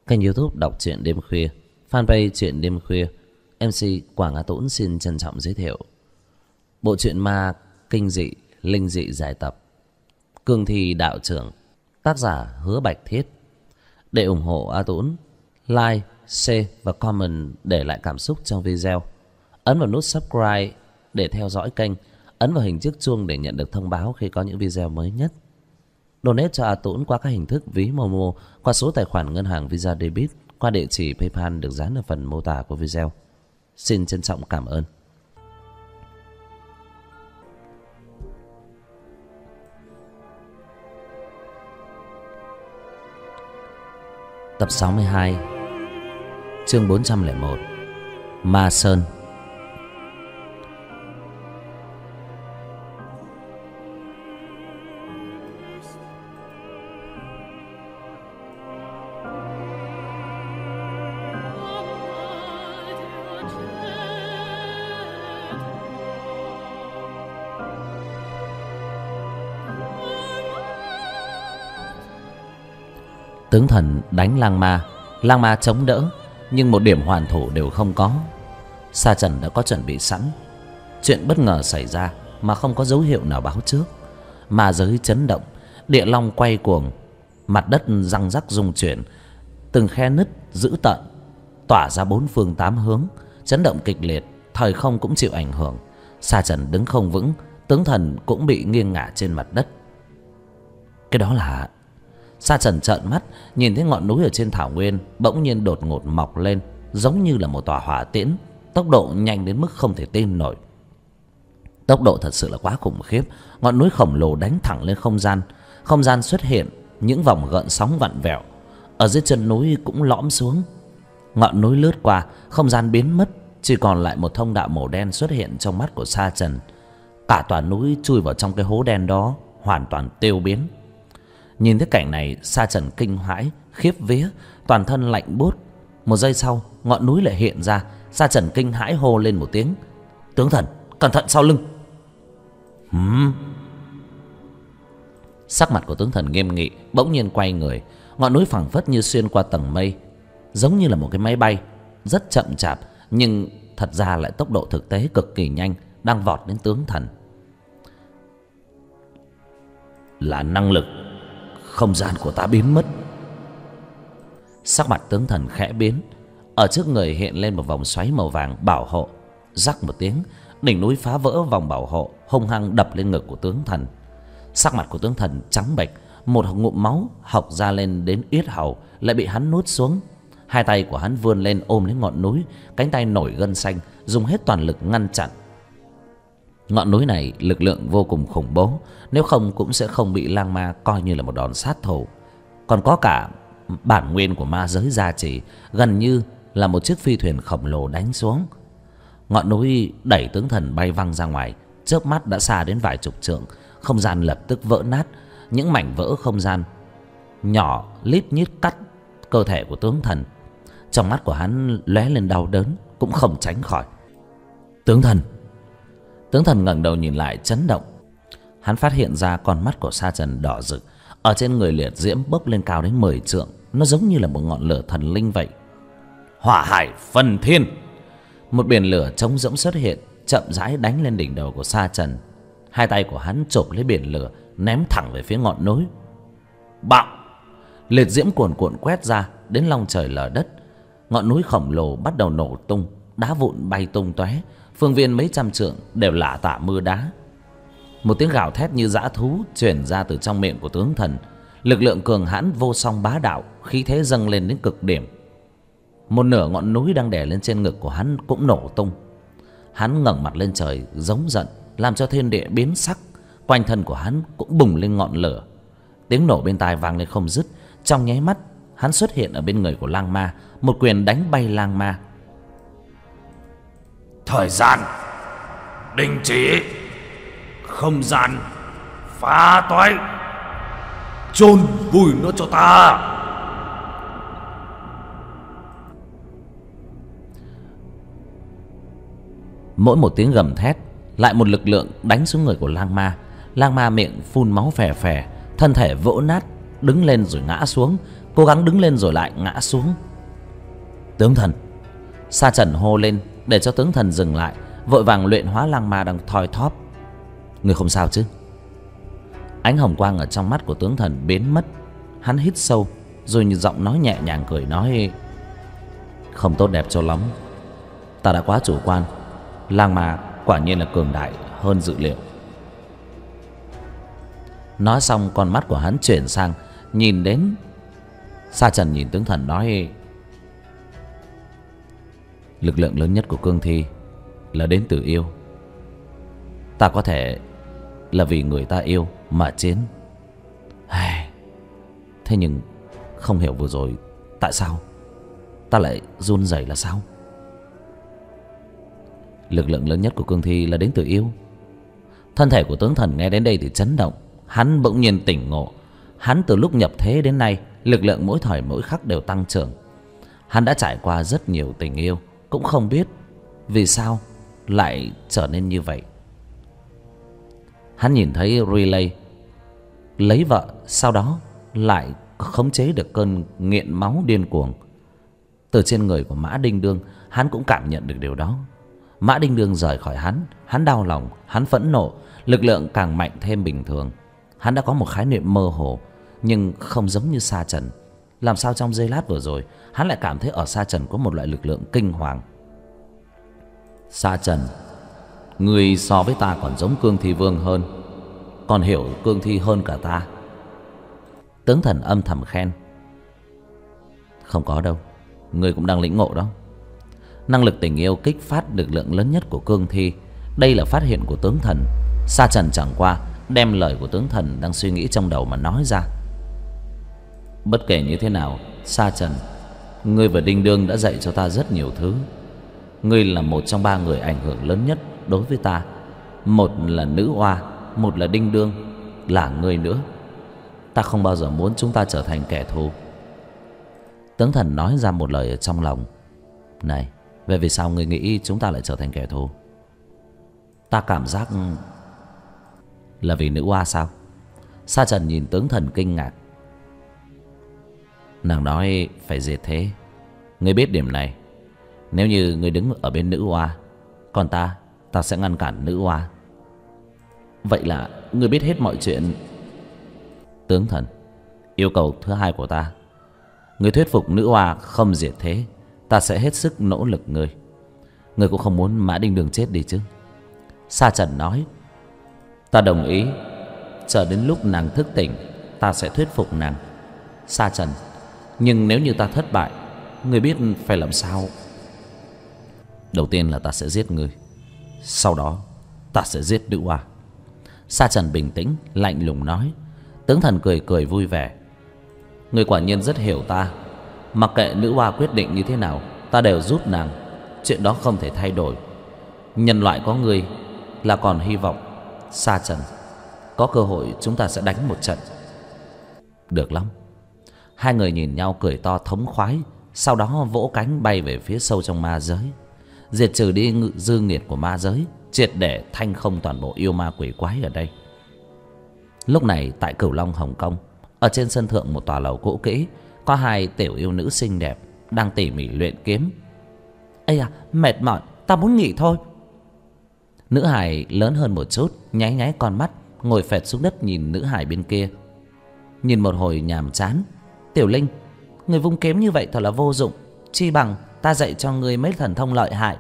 Kênh YouTube đọc truyện đêm khuya, fanpage truyện đêm khuya. MC Quảng Á Tũng xin trân trọng giới thiệu bộ truyện ma kinh dị, linh dị dài tập Cương Thi Đạo Trưởng, tác giả Hứa Bạch Thiết. Để ủng hộ A Tũng, like, share và comment để lại cảm xúc trong video. Ấn vào nút subscribe để theo dõi kênh. Ấn vào hình chiếc chuông để nhận được thông báo khi có những video mới nhất. Donate cho A Tũng qua các hình thức ví Momo, qua số tài khoản ngân hàng Visa Debit, qua địa chỉ PayPal được dán ở phần mô tả của video. Xin trân trọng cảm ơn. Tập 62, chương 401, Ma Sơn. Tướng thần đánh lang ma chống đỡ, nhưng một điểm hoàn thủ đều không có. Sa Trần đã có chuẩn bị sẵn. Chuyện bất ngờ xảy ra mà không có dấu hiệu nào báo trước. Ma giới chấn động, địa long quay cuồng, mặt đất răng rắc rung chuyển, từng khe nứt dữ tợn tỏa ra bốn phương tám hướng, chấn động kịch liệt, thời không cũng chịu ảnh hưởng. Sa Trần đứng không vững, tướng thần cũng bị nghiêng ngả trên mặt đất. Cái đó là... Sa Trần trợn mắt nhìn thấy ngọn núi ở trên thảo nguyên bỗng nhiên đột ngột mọc lên, giống như là một tòa hỏa tiễn, tốc độ nhanh đến mức không thể tin nổi. Tốc độ thật sự là quá khủng khiếp. Ngọn núi khổng lồ đánh thẳng lên không gian. Không gian xuất hiện những vòng gợn sóng vặn vẹo, ở dưới chân núi cũng lõm xuống. Ngọn núi lướt qua, không gian biến mất, chỉ còn lại một thông đạo màu đen xuất hiện trong mắt của Sa Trần. Cả tòa núi chui vào trong cái hố đen đó, hoàn toàn tiêu biến. Nhìn thấy cảnh này, Sa Trần kinh hãi, khiếp vía, toàn thân lạnh buốt. Một giây sau, ngọn núi lại hiện ra. Sa Trần kinh hãi hô lên một tiếng: "Tướng thần, cẩn thận sau lưng!" Sắc mặt của tướng thần nghiêm nghị, bỗng nhiên quay người. Ngọn núi phảng phất như xuyên qua tầng mây, giống như là một cái máy bay, rất chậm chạp, nhưng thật ra lại tốc độ thực tế cực kỳ nhanh, đang vọt đến tướng thần. Là năng lực không gian của ta biến mất. Sắc mặt tướng thần khẽ biến, ở trước người hiện lên một vòng xoáy màu vàng bảo hộ. Rắc một tiếng, đỉnh núi phá vỡ vòng bảo hộ, hung hăng đập lên ngực của tướng thần. Sắc mặt của tướng thần trắng bệch, một ngụm máu hộc ra lên đến yết hầu, lại bị hắn nuốt xuống. Hai tay của hắn vươn lên ôm lấy ngọn núi, cánh tay nổi gân xanh, dùng hết toàn lực ngăn chặn. Ngọn núi này lực lượng vô cùng khủng bố, nếu không cũng sẽ không bị lang ma coi như là một đòn sát thủ. Còn có cả bản nguyên của ma giới gia trì, gần như là một chiếc phi thuyền khổng lồ đánh xuống. Ngọn núi đẩy tướng thần bay văng ra ngoài, chớp mắt đã xa đến vài chục trượng. Không gian lập tức vỡ nát, những mảnh vỡ không gian nhỏ lít nhít cắt cơ thể của tướng thần. Trong mắt của hắn lóe lên đau đớn, cũng không tránh khỏi. Tướng thần ngẩng đầu nhìn lại chấn động. Hắn phát hiện ra con mắt của Sa Trần đỏ rực, ở trên người liệt diễm bốc lên cao đến 10 trượng, nó giống như là một ngọn lửa thần linh vậy. Hỏa hải phần thiên. Một biển lửa trống rỗng xuất hiện, chậm rãi đánh lên đỉnh đầu của Sa Trần. Hai tay của hắn chộp lấy biển lửa, ném thẳng về phía ngọn núi. Bạo! Liệt diễm cuồn cuộn quét ra đến long trời lở đất. Ngọn núi khổng lồ bắt đầu nổ tung, đá vụn bay tung tóe, phương viên mấy trăm trượng đều lả tả mưa đá. Một tiếng gào thét như dã thú truyền ra từ trong miệng của tướng thần. Lực lượng cường hãn vô song bá đạo, khí thế dâng lên đến cực điểm. Một nửa ngọn núi đang đè lên trên ngực của hắn cũng nổ tung. Hắn ngẩng mặt lên trời giống giận, làm cho thiên địa biến sắc. Quanh thân của hắn cũng bùng lên ngọn lửa. Tiếng nổ bên tai vang lên không dứt. Trong nháy mắt, hắn xuất hiện ở bên người của lang ma, một quyền đánh bay lang ma. Thời gian đình chỉ, không gian phá toái, chôn vùi nó cho ta. Mỗi một tiếng gầm thét lại một lực lượng đánh xuống người của lang ma. Lang ma miệng phun máu phè phè, thân thể vỡ nát, đứng lên rồi ngã xuống, cố gắng đứng lên rồi lại ngã xuống. Tướng thần! Sa Trần hô lên để cho tướng thần dừng lại, vội vàng luyện hóa lang ma đang thoi thóp. Người không sao chứ? Ánh hồng quang ở trong mắt của tướng thần biến mất. Hắn hít sâu rồi như giọng nói nhẹ nhàng cười nói: không tốt đẹp cho lắm. Ta đã quá chủ quan. Lang ma quả nhiên là cường đại hơn dự liệu. Nói xong con mắt của hắn chuyển sang nhìn đến Sa Trần, nhìn tướng thần nói: lực lượng lớn nhất của cương thi là đến từ yêu. Ta có thể là vì người ta yêu mà chiến. Thế nhưng không hiểu vừa rồi tại sao ta lại run rẩy là sao? Lực lượng lớn nhất của cương thi là đến từ yêu. Thân thể của tướng thần nghe đến đây thì chấn động. Hắn bỗng nhiên tỉnh ngộ. Hắn từ lúc nhập thế đến nay, lực lượng mỗi thời mỗi khắc đều tăng trưởng. Hắn đã trải qua rất nhiều tình yêu, cũng không biết vì sao lại trở nên như vậy. Hắn nhìn thấy Riley lấy vợ, sau đó lại khống chế được cơn nghiện máu điên cuồng. Từ trên người của Mã Đinh Đương, hắn cũng cảm nhận được điều đó. Mã Đinh Đương rời khỏi hắn đau lòng, hắn phẫn nộ, lực lượng càng mạnh thêm bình thường. Hắn đã có một khái niệm mơ hồ, nhưng không giống như Sa Trần. Làm sao trong giây lát vừa rồi hắn lại cảm thấy ở Sa Trần có một loại lực lượng kinh hoàng. Sa Trần, người so với ta còn giống cương thi vương hơn, còn hiểu cương thi hơn cả ta. Tướng thần âm thầm khen. Không có đâu, người cũng đang lĩnh ngộ đó. Năng lực tình yêu kích phát lực lượng lớn nhất của cương thi. Đây là phát hiện của tướng thần. Sa Trần chẳng qua đem lời của tướng thần đang suy nghĩ trong đầu mà nói ra. Bất kể như thế nào, Sa Trần, ngươi và Đinh Đương đã dạy cho ta rất nhiều thứ. Ngươi là một trong 3 người ảnh hưởng lớn nhất đối với ta. Một là nữ oa, một là Đinh Đương, là ngươi nữa. Ta không bao giờ muốn chúng ta trở thành kẻ thù. Tướng thần nói ra một lời ở trong lòng. Này, về vì sao ngươi nghĩ chúng ta lại trở thành kẻ thù? Ta cảm giác là vì nữ oa sao? Sa Trần nhìn tướng thần kinh ngạc. Nàng nói phải diệt thế. Ngươi biết điểm này. Nếu như ngươi đứng ở bên nữ oa, còn ta sẽ ngăn cản nữ oa. Vậy là ngươi biết hết mọi chuyện. Tướng thần, yêu cầu thứ hai của ta, ngươi thuyết phục nữ oa không diệt thế, ta sẽ hết sức nỗ lực ngươi. Ngươi cũng không muốn Mã Đinh Đương chết đi chứ? Sa Trần nói. Ta đồng ý. Chờ đến lúc nàng thức tỉnh, ta sẽ thuyết phục nàng. Sa Trần, nhưng nếu như ta thất bại, ngươi biết phải làm sao? Đầu tiên là ta sẽ giết ngươi, sau đó ta sẽ giết nữ oa. Sa Trần bình tĩnh lạnh lùng nói. Tướng thần cười cười vui vẻ. Ngươi quả nhiên rất hiểu ta. Mặc kệ nữ oa quyết định như thế nào, ta đều giúp nàng. Chuyện đó không thể thay đổi. Nhân loại có ngươi là còn hy vọng. Sa Trần, có cơ hội chúng ta sẽ đánh một trận. Được lắm. Hai người nhìn nhau cười to thống khoái, sau đó vỗ cánh bay về phía sâu trong ma giới, diệt trừ đi dư nghiệt của ma giới, triệt để thanh không toàn bộ yêu ma quỷ quái ở đây. Lúc này tại Cửu Long Hồng Kông, ở trên sân thượng một tòa lầu cũ kỹ, có 2 tiểu yêu nữ xinh đẹp đang tỉ mỉ luyện kiếm. Ây à, mệt mỏi, ta muốn nghỉ thôi. Nữ hài lớn hơn một chút, nháy nháy con mắt, ngồi phệt xuống đất nhìn nữ hài bên kia. Nhìn một hồi nhàm chán. Tiểu Linh, người vung kiếm như vậy thật là vô dụng. Chi bằng ta dạy cho người mấy thần thông lợi hại.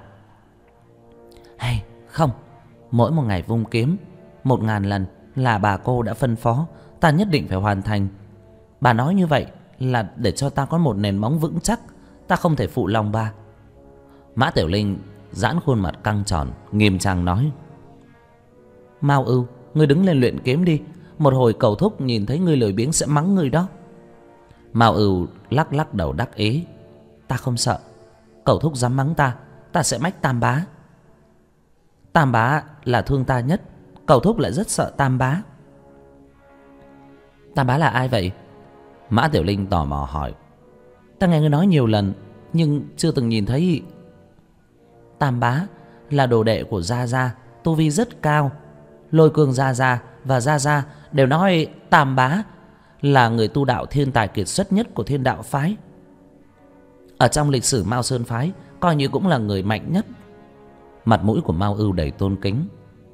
Hay không, mỗi một ngày vung kiếm 1000 lần là bà cô đã phân phó, ta nhất định phải hoàn thành. Bà nói như vậy là để cho ta có một nền móng vững chắc, ta không thể phụ lòng bà. Mã Tiểu Linh giãn khuôn mặt căng tròn, nghiêm trang nói. Mao Ưu, ngươi đứng lên luyện kiếm đi. Một hồi cầu thúc nhìn thấy ngươi lười biếng sẽ mắng ngươi đó. Mao Ưu lắc lắc đầu đắc ý. Ta không sợ. Cầu thúc dám mắng ta, ta sẽ mách Tam Bá. Tam Bá là thương ta nhất, cầu thúc lại rất sợ Tam Bá. Tam Bá là ai vậy? Mã Tiểu Linh tò mò hỏi. Ta nghe ngươi nói nhiều lần, nhưng chưa từng nhìn thấy. Tam Bá là đồ đệ của Gia Gia, tu vi rất cao. Lôi Cương Gia Gia và Gia Gia đều nói Tam Bá là người tu đạo thiên tài kiệt xuất nhất của Thiên Đạo phái. Ở trong lịch sử Mao Sơn phái coi như cũng là người mạnh nhất. Mặt mũi của Mao Ưu đầy tôn kính.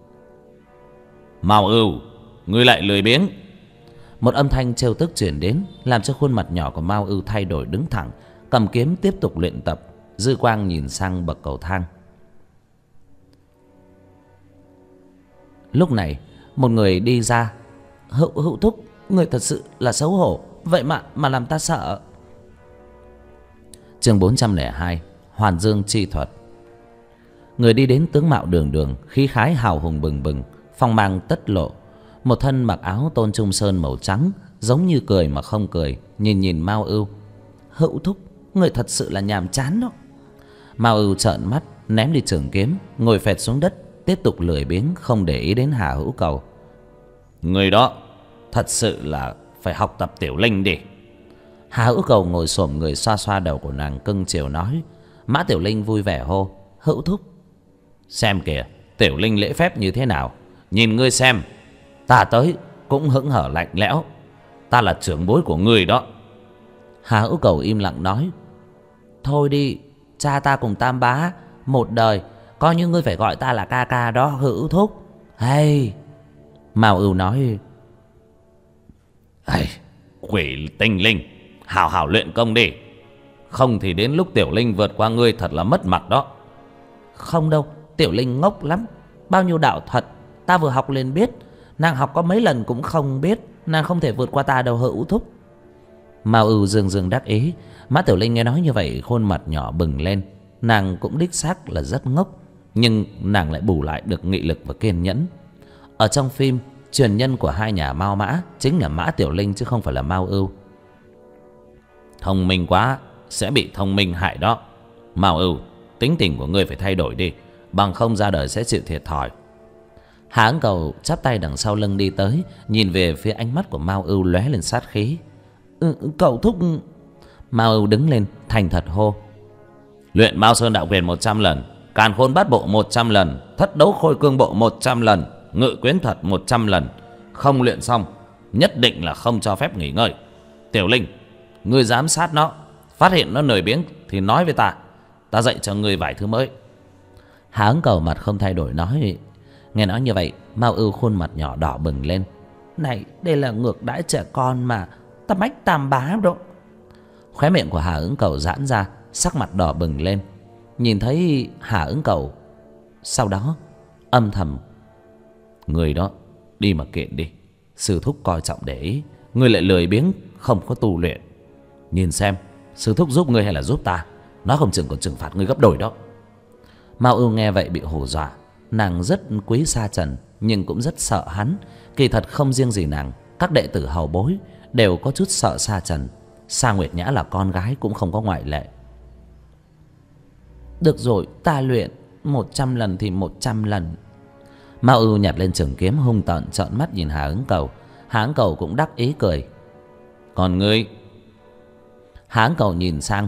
Mao Ưu, ngươi lại lười biếng. Một âm thanh trêu tức truyền đến, làm cho khuôn mặt nhỏ của Mao Ưu thay đổi, đứng thẳng, cầm kiếm tiếp tục luyện tập. Dư quang nhìn sang bậc cầu thang. Lúc này một người đi ra. Hữu thúc, người thật sự là xấu hổ, vậy mà làm ta sợ. Chương 402, Hoàn Dương chi thuật. Người đi đến tướng mạo đường đường, khí khái hào hùng bừng bừng, phong mang tất lộ. Một thân mặc áo tôn trung sơn màu trắng, giống như cười mà không cười, nhìn Mao Ưu. Hữu thúc, người thật sự là nhàm chán đó. Mao Ưu trợn mắt, ném đi trường kiếm, ngồi phệt xuống đất, tiếp tục lười biếng không để ý đến Hà Hữu Cầu. Người đó thật sự là phải học tập Tiểu Linh đi. Hà Hữu Cầu ngồi xổm người xoa xoa đầu của nàng, cưng chiều nói. Mã Tiểu Linh vui vẻ hô. Hữu thúc, xem kìa, Tiểu Linh lễ phép như thế nào. Nhìn ngươi xem, ta tới cũng hững hở lạnh lẽo. Ta là trưởng bối của ngươi đó. Hà Hữu Cầu im lặng nói. Thôi đi, cha ta cùng Tam bá một đời, coi như ngươi phải gọi ta là ca ca đó Hữu thúc. Hay. Mao Ưu nói. Quỷ tinh linh, hào hào luyện công đi. Không thì đến lúc Tiểu Linh vượt qua ngươi thật là mất mặt đó. Không đâu, Tiểu Linh ngốc lắm. Bao nhiêu đạo thuật ta vừa học liền biết. Nàng học có mấy lần cũng không biết. Nàng không thể vượt qua ta đâu Hữu thúc. Mao Ưu dương đắc ý. Mã Tiểu Linh nghe nói như vậy, khuôn mặt nhỏ bừng lên. Nàng cũng đích xác là rất ngốc, nhưng nàng lại bù lại được nghị lực và kiên nhẫn. Ở trong phim, truyền nhân của hai nhà Mao Mã chính là Mã Tiểu Linh chứ không phải là Mao Ưu. Thông minh quá sẽ bị thông minh hại đó. Mao Ưu, tính tình của ngươi phải thay đổi đi, bằng không ra đời sẽ chịu thiệt thòi. Hà Ứng Cầu chắp tay đằng sau lưng đi tới, nhìn về phía ánh mắt của Mao Ưu lóe lên sát khí. Cậu thúc. Mao Ưu đứng lên thành thật hô. Luyện Mao Sơn đạo quyền 100 lần, Càn Khôn Bát Bộ 100 lần, Thất Đấu Khôi Cương Bộ 100 lần, Ngự Quyến Thuật 100 lần. Không luyện xong nhất định là không cho phép nghỉ ngơi. Tiểu Linh, ngươi giám sát nó, phát hiện nó lười biếng thì nói với ta, ta dạy cho ngươi vài thứ mới. Hà Ứng Cầu mặt không thay đổi nói. Nghe nói như vậy, Mao Ưu khuôn mặt nhỏ đỏ bừng lên. Này, đây là ngược đãi trẻ con mà, ta mách Tam bá đó. Khóe miệng của Hà Ứng Cầu giãn ra, sắc mặt đỏ bừng lên. Nhìn thấy Hà Ứng Cầu, sau đó âm thầm. Người đó đi mà kiện đi, sư thúc coi trọng để ý. Ngươi lại lười biếng không có tu luyện. Nhìn xem sư thúc giúp ngươi hay là giúp ta, nó không chừng còn trừng phạt ngươi gấp đôi đó. Mao Ưu nghe vậy bị hù dọa. Nàng rất quý Sa Trần, nhưng cũng rất sợ hắn. Kỳ thật không riêng gì nàng, các đệ tử hầu bối đều có chút sợ Sa Trần. Sa Nguyệt Nhã là con gái cũng không có ngoại lệ. Được rồi, ta luyện 100 lần thì 100 lần. Mao Ưu nhặt lên trường kiếm hung tợn trợn mắt nhìn Hà Ứng Cầu. Hà Ứng Cầu cũng đắc ý cười. Còn ngươi? Hà Ứng Cầu nhìn sang.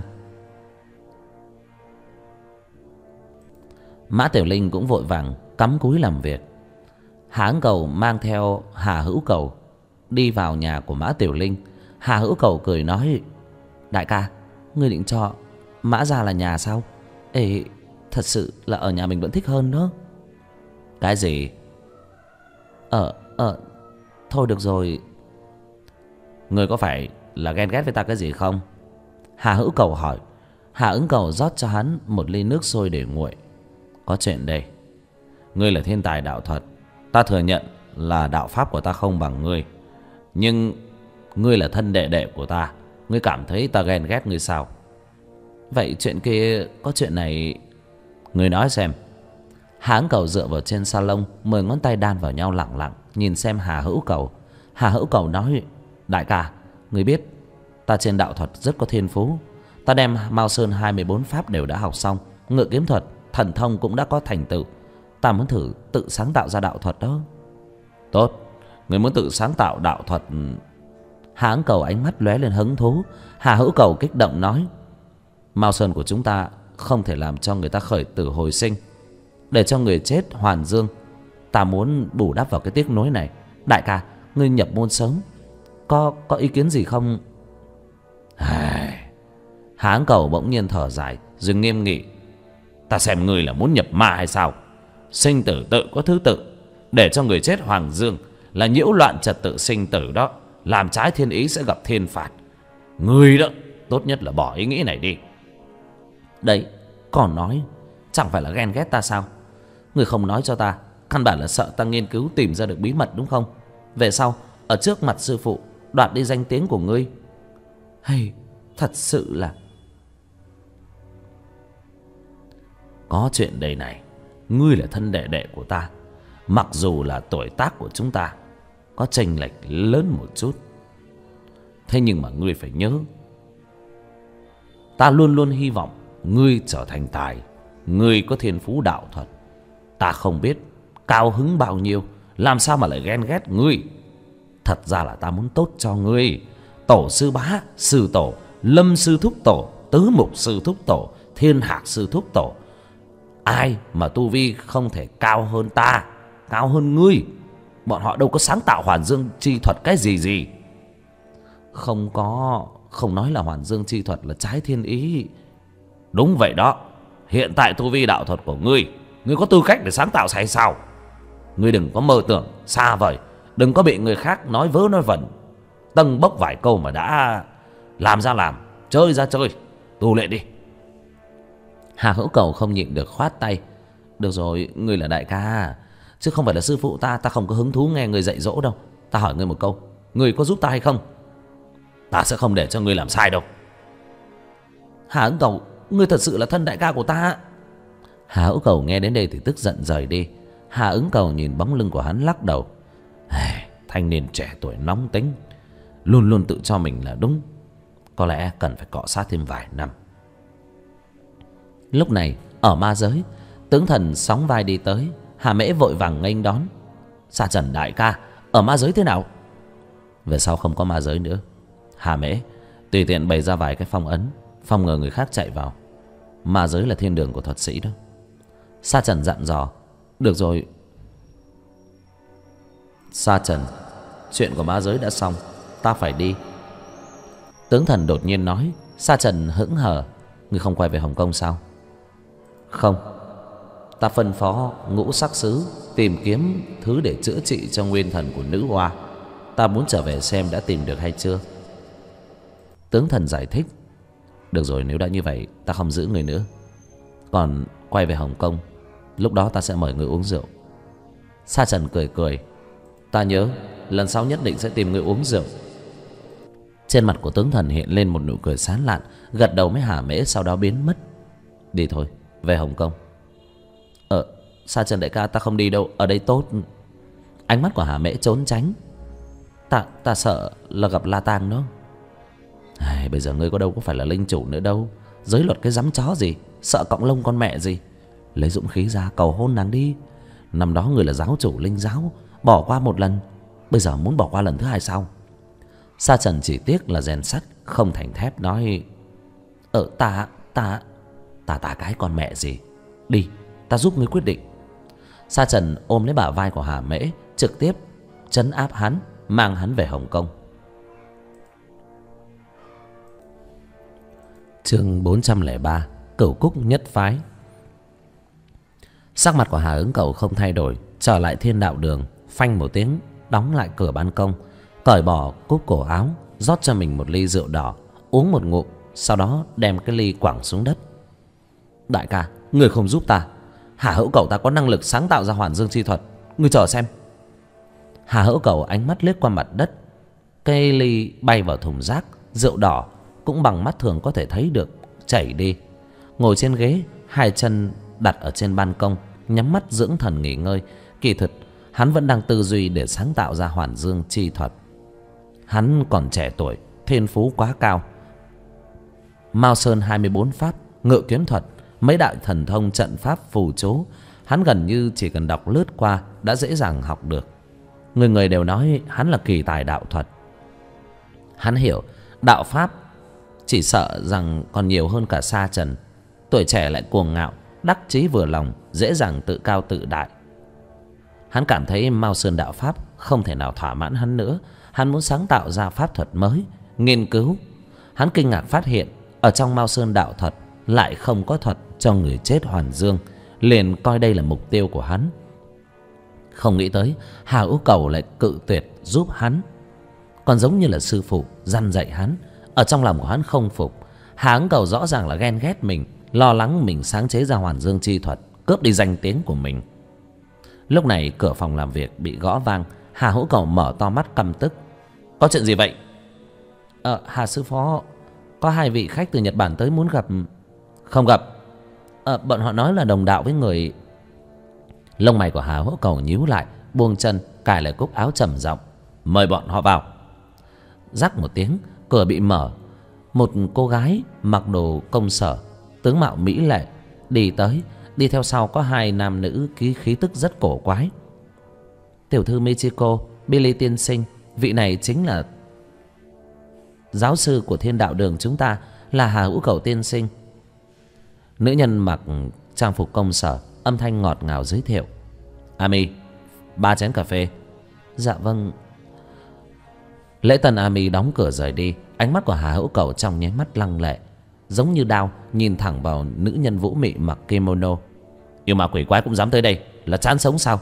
Mã Tiểu Linh cũng vội vàng cắm cúi làm việc. Hà Ứng Cầu mang theo Hà Hữu Cầu đi vào nhà của Mã Tiểu Linh. Hà Hữu Cầu cười nói. Đại ca, ngươi định cho Mã ra là nhà sao? Ê, thật sự là ở nhà mình vẫn thích hơn đó. Cái gì? Thôi được rồi. Ngươi có phải là ghen ghét với ta cái gì không? Hà Hữu Cầu hỏi. Hà Ứng Cầu rót cho hắn một ly nước sôi để nguội. Có chuyện đây. Ngươi là thiên tài đạo thuật, ta thừa nhận là đạo pháp của ta không bằng ngươi, nhưng ngươi là thân đệ đệ của ta, ngươi cảm thấy ta ghen ghét ngươi sao? Vậy chuyện kia có chuyện này. Ngươi nói xem. Hà Ứng Cầu dựa vào trên salon, 10 ngón tay đan vào nhau lặng lặng nhìn xem Hà Hữu Cầu. Hà Hữu Cầu nói. Đại ca, ngươi biết ta trên đạo thuật rất có thiên phú. Ta đem Mao Sơn 24 pháp đều đã học xong, ngự kiếm thuật, thần thông cũng đã có thành tựu. Ta muốn thử tự sáng tạo ra đạo thuật đó. Tốt, ngươi muốn tự sáng tạo đạo thuật. Hà Ứng Cầu ánh mắt lóe lên hứng thú. Hà Hữu Cầu kích động nói. Mao Sơn của chúng ta không thể làm cho người ta khởi tử hồi sinh, để cho người chết hoàn dương. Ta muốn bù đắp vào cái tiếc nuối này. Đại ca, ngươi nhập môn sớm, Có ý kiến gì không? Hà Ứng Cầu bỗng nhiên thở dài rồi nghiêm nghị: ta xem ngươi là muốn nhập ma hay sao? Sinh tử tự có thứ tự, để cho người chết hoàng dương là nhiễu loạn trật tự sinh tử đó, làm trái thiên ý sẽ gặp thiên phạt. Ngươi đó tốt nhất là bỏ ý nghĩ này đi. Đấy, còn nói chẳng phải là ghen ghét ta sao? Ngươi không nói cho ta, căn bản là sợ ta nghiên cứu tìm ra được bí mật đúng không? Về sau ở trước mặt sư phụ đoạt đi danh tiếng của ngươi. Hay thật sự là... Có chuyện đây này, ngươi là thân đệ đệ của ta, mặc dù là tuổi tác của chúng ta có chênh lệch lớn một chút, thế nhưng mà ngươi phải nhớ, ta luôn luôn hy vọng ngươi trở thành tài. Ngươi có thiên phú đạo thuật, ta không biết cao hứng bao nhiêu, làm sao mà lại ghen ghét ngươi. Thật ra là ta muốn tốt cho ngươi. Tổ sư bá sư tổ, Lâm sư thúc tổ, Tứ mục sư thúc tổ, Thiên hạc sư thúc tổ, ai mà tu vi không thể cao hơn ta, cao hơn ngươi. Bọn họ đâu có sáng tạo Hoàn Dương chi thuật cái gì. Không có, không nói là Hoàn Dương chi thuật là trái thiên ý. Đúng vậy đó. Hiện tại tu vi đạo thuật của ngươi, ngươi có tư cách để sáng tạo hay sao? Ngươi đừng có mơ tưởng xa vời, đừng có bị người khác nói vớ nói vẩn, tâng bốc vài câu mà đã làm ra làm, chơi ra chơi. Tu luyện đi. Hà Hữu Cầu không nhịn được khoát tay. Được rồi, ngươi là đại ca chứ không phải là sư phụ ta, ta không có hứng thú nghe người dạy dỗ đâu. Ta hỏi ngươi một câu, ngươi có giúp ta hay không? Ta sẽ không để cho ngươi làm sai đâu. Hà Hữu Cầu, ngươi thật sự là thân đại ca của ta. Hà Hữu Cầu nghe đến đây thì tức giận rời đi. Hà Ứng Cầu nhìn bóng lưng của hắn lắc đầu. Thanh niên trẻ tuổi nóng tính, luôn luôn tự cho mình là đúng, có lẽ cần phải cọ sát thêm vài năm. Lúc này ở ma giới, tướng thần sóng vai đi tới. Hà Mễ vội vàng nghênh đón. Sa Trần đại ca, ở ma giới thế nào? Về sau không có ma giới nữa. Hà Mễ tùy tiện bày ra vài cái phong ấn, phòng ngừa người khác chạy vào. Ma giới là thiên đường của thuật sĩ đó. Sa Trần dặn dò. Được rồi Sa Trần, chuyện của ma giới đã xong, ta phải đi. Tướng thần đột nhiên nói. Sa Trần hững hờ. Ngươi không quay về Hồng Kông sao? Không, ta phân phó ngũ sắc sứ tìm kiếm thứ để chữa trị cho nguyên thần của nữ hoa. Ta muốn trở về xem đã tìm được hay chưa. Tướng thần giải thích. Được rồi, nếu đã như vậy ta không giữ người nữa. Còn quay về Hồng Kông, lúc đó ta sẽ mời người uống rượu. Sa Trần cười cười. Ta nhớ, lần sau nhất định sẽ tìm người uống rượu. Trên mặt của tướng thần hiện lên một nụ cười sán lạn, gật đầu với Hà Mễ, sau đó biến mất. Đi thôi, về Hồng Kông. Sa Trần đại ca, ta không đi đâu, ở đây tốt. Ánh mắt của Hà Mễ trốn tránh. Ta sợ là gặp La Tang đó. Bây giờ ngươi có đâu có phải là linh chủ nữa đâu. Giới luật cái dám chó gì, sợ cọng lông con mẹ gì. Lấy dũng khí ra cầu hôn nàng đi. Năm đó người là giáo chủ linh giáo, bỏ qua một lần, bây giờ muốn bỏ qua lần thứ hai sao? Sa Trần chỉ tiếc là rèn sắt không thành thép, nói: Ta cái con mẹ gì. Đi, ta giúp ngươi quyết định. Sa Trần ôm lấy bả vai của Hà Mễ, trực tiếp trấn áp hắn, mang hắn về Hồng Kông. Chương 403, Cửu Cúc nhất phái. Sắc mặt của Hà Ứng Cầu không thay đổi, trở lại Thiên Đạo Đường, phanh một tiếng đóng lại cửa ban công, cởi bỏ cúc cổ áo, rót cho mình một ly rượu đỏ, uống một ngụm, sau đó đem cái ly quẳng xuống đất. Đại ca, người không giúp ta. Hà Hữu Cầu ta có năng lực sáng tạo ra Hoàn Dương chi thuật, ngươi chờ xem. Hà Hữu Cầu ánh mắt liếc qua mặt đất, cây ly bay vào thùng rác, rượu đỏ cũng bằng mắt thường có thể thấy được chảy đi. Ngồi trên ghế, hai chân đặt ở trên ban công, nhắm mắt dưỡng thần nghỉ ngơi. Kỳ thực hắn vẫn đang tư duy để sáng tạo ra Hoàn Dương chi thuật. Hắn còn trẻ tuổi, thiên phú quá cao. Mao Sơn 24 pháp, ngự kiếm thuật, mấy đại thần thông trận pháp phù chú, hắn gần như chỉ cần đọc lướt qua đã dễ dàng học được. Người người đều nói hắn là kỳ tài đạo thuật. Hắn hiểu đạo pháp, chỉ sợ rằng còn nhiều hơn cả Sa Trần. Tuổi trẻ lại cuồng ngạo, đắc chí vừa lòng, dễ dàng tự cao tự đại. Hắn cảm thấy Mao Sơn đạo pháp không thể nào thỏa mãn hắn nữa. Hắn muốn sáng tạo ra pháp thuật mới, nghiên cứu. Hắn kinh ngạc phát hiện ở trong Mao Sơn đạo thuật lại không có thuật cho người chết hoàn dương, liền coi đây là mục tiêu của hắn. Không nghĩ tới Hà Hữu Cầu lại cự tuyệt giúp hắn, còn giống như là sư phụ dăn dạy hắn. Ở trong lòng của hắn không phục. Hà Hữu Cầu rõ ràng là ghen ghét mình, lo lắng mình sáng chế ra hoàn dương chi thuật, cướp đi danh tiếng của mình. Lúc này cửa phòng làm việc bị gõ vang. Hà Hữu Cầu mở to mắt căm tức. Có chuyện gì vậy? Hà sư phó, có 2 vị khách từ Nhật Bản tới muốn gặp. Không gặp. Bọn họ nói là đồng đạo với người. Lông mày của Hà Hữu Cầu nhíu lại, buông chân cài lại cúc áo trầm giọng. Mời bọn họ vào. Rắc một tiếng, cửa bị mở. Một cô gái mặc đồ công sở, tướng mạo mỹ lệ đi tới. Đi theo sau có 2 nam nữ khí tức rất cổ quái. Tiểu thư Michiko, Billy tiên sinh, vị này chính là giáo sư của Thiên Đạo Đường chúng ta, là Hà Hữu Cầu tiên sinh. Nữ nhân mặc trang phục công sở, âm thanh ngọt ngào giới thiệu. Ami, 3 chén cà phê. Dạ vâng. Lễ tân Ami đóng cửa rời đi. Ánh mắt của Hà Hữu Cầu trong nháy mắt lăng lệ, giống như đao nhìn thẳng vào nữ nhân vũ mị mặc kimono. Nhưng mà quỷ quái cũng dám tới đây, là chán sống sao?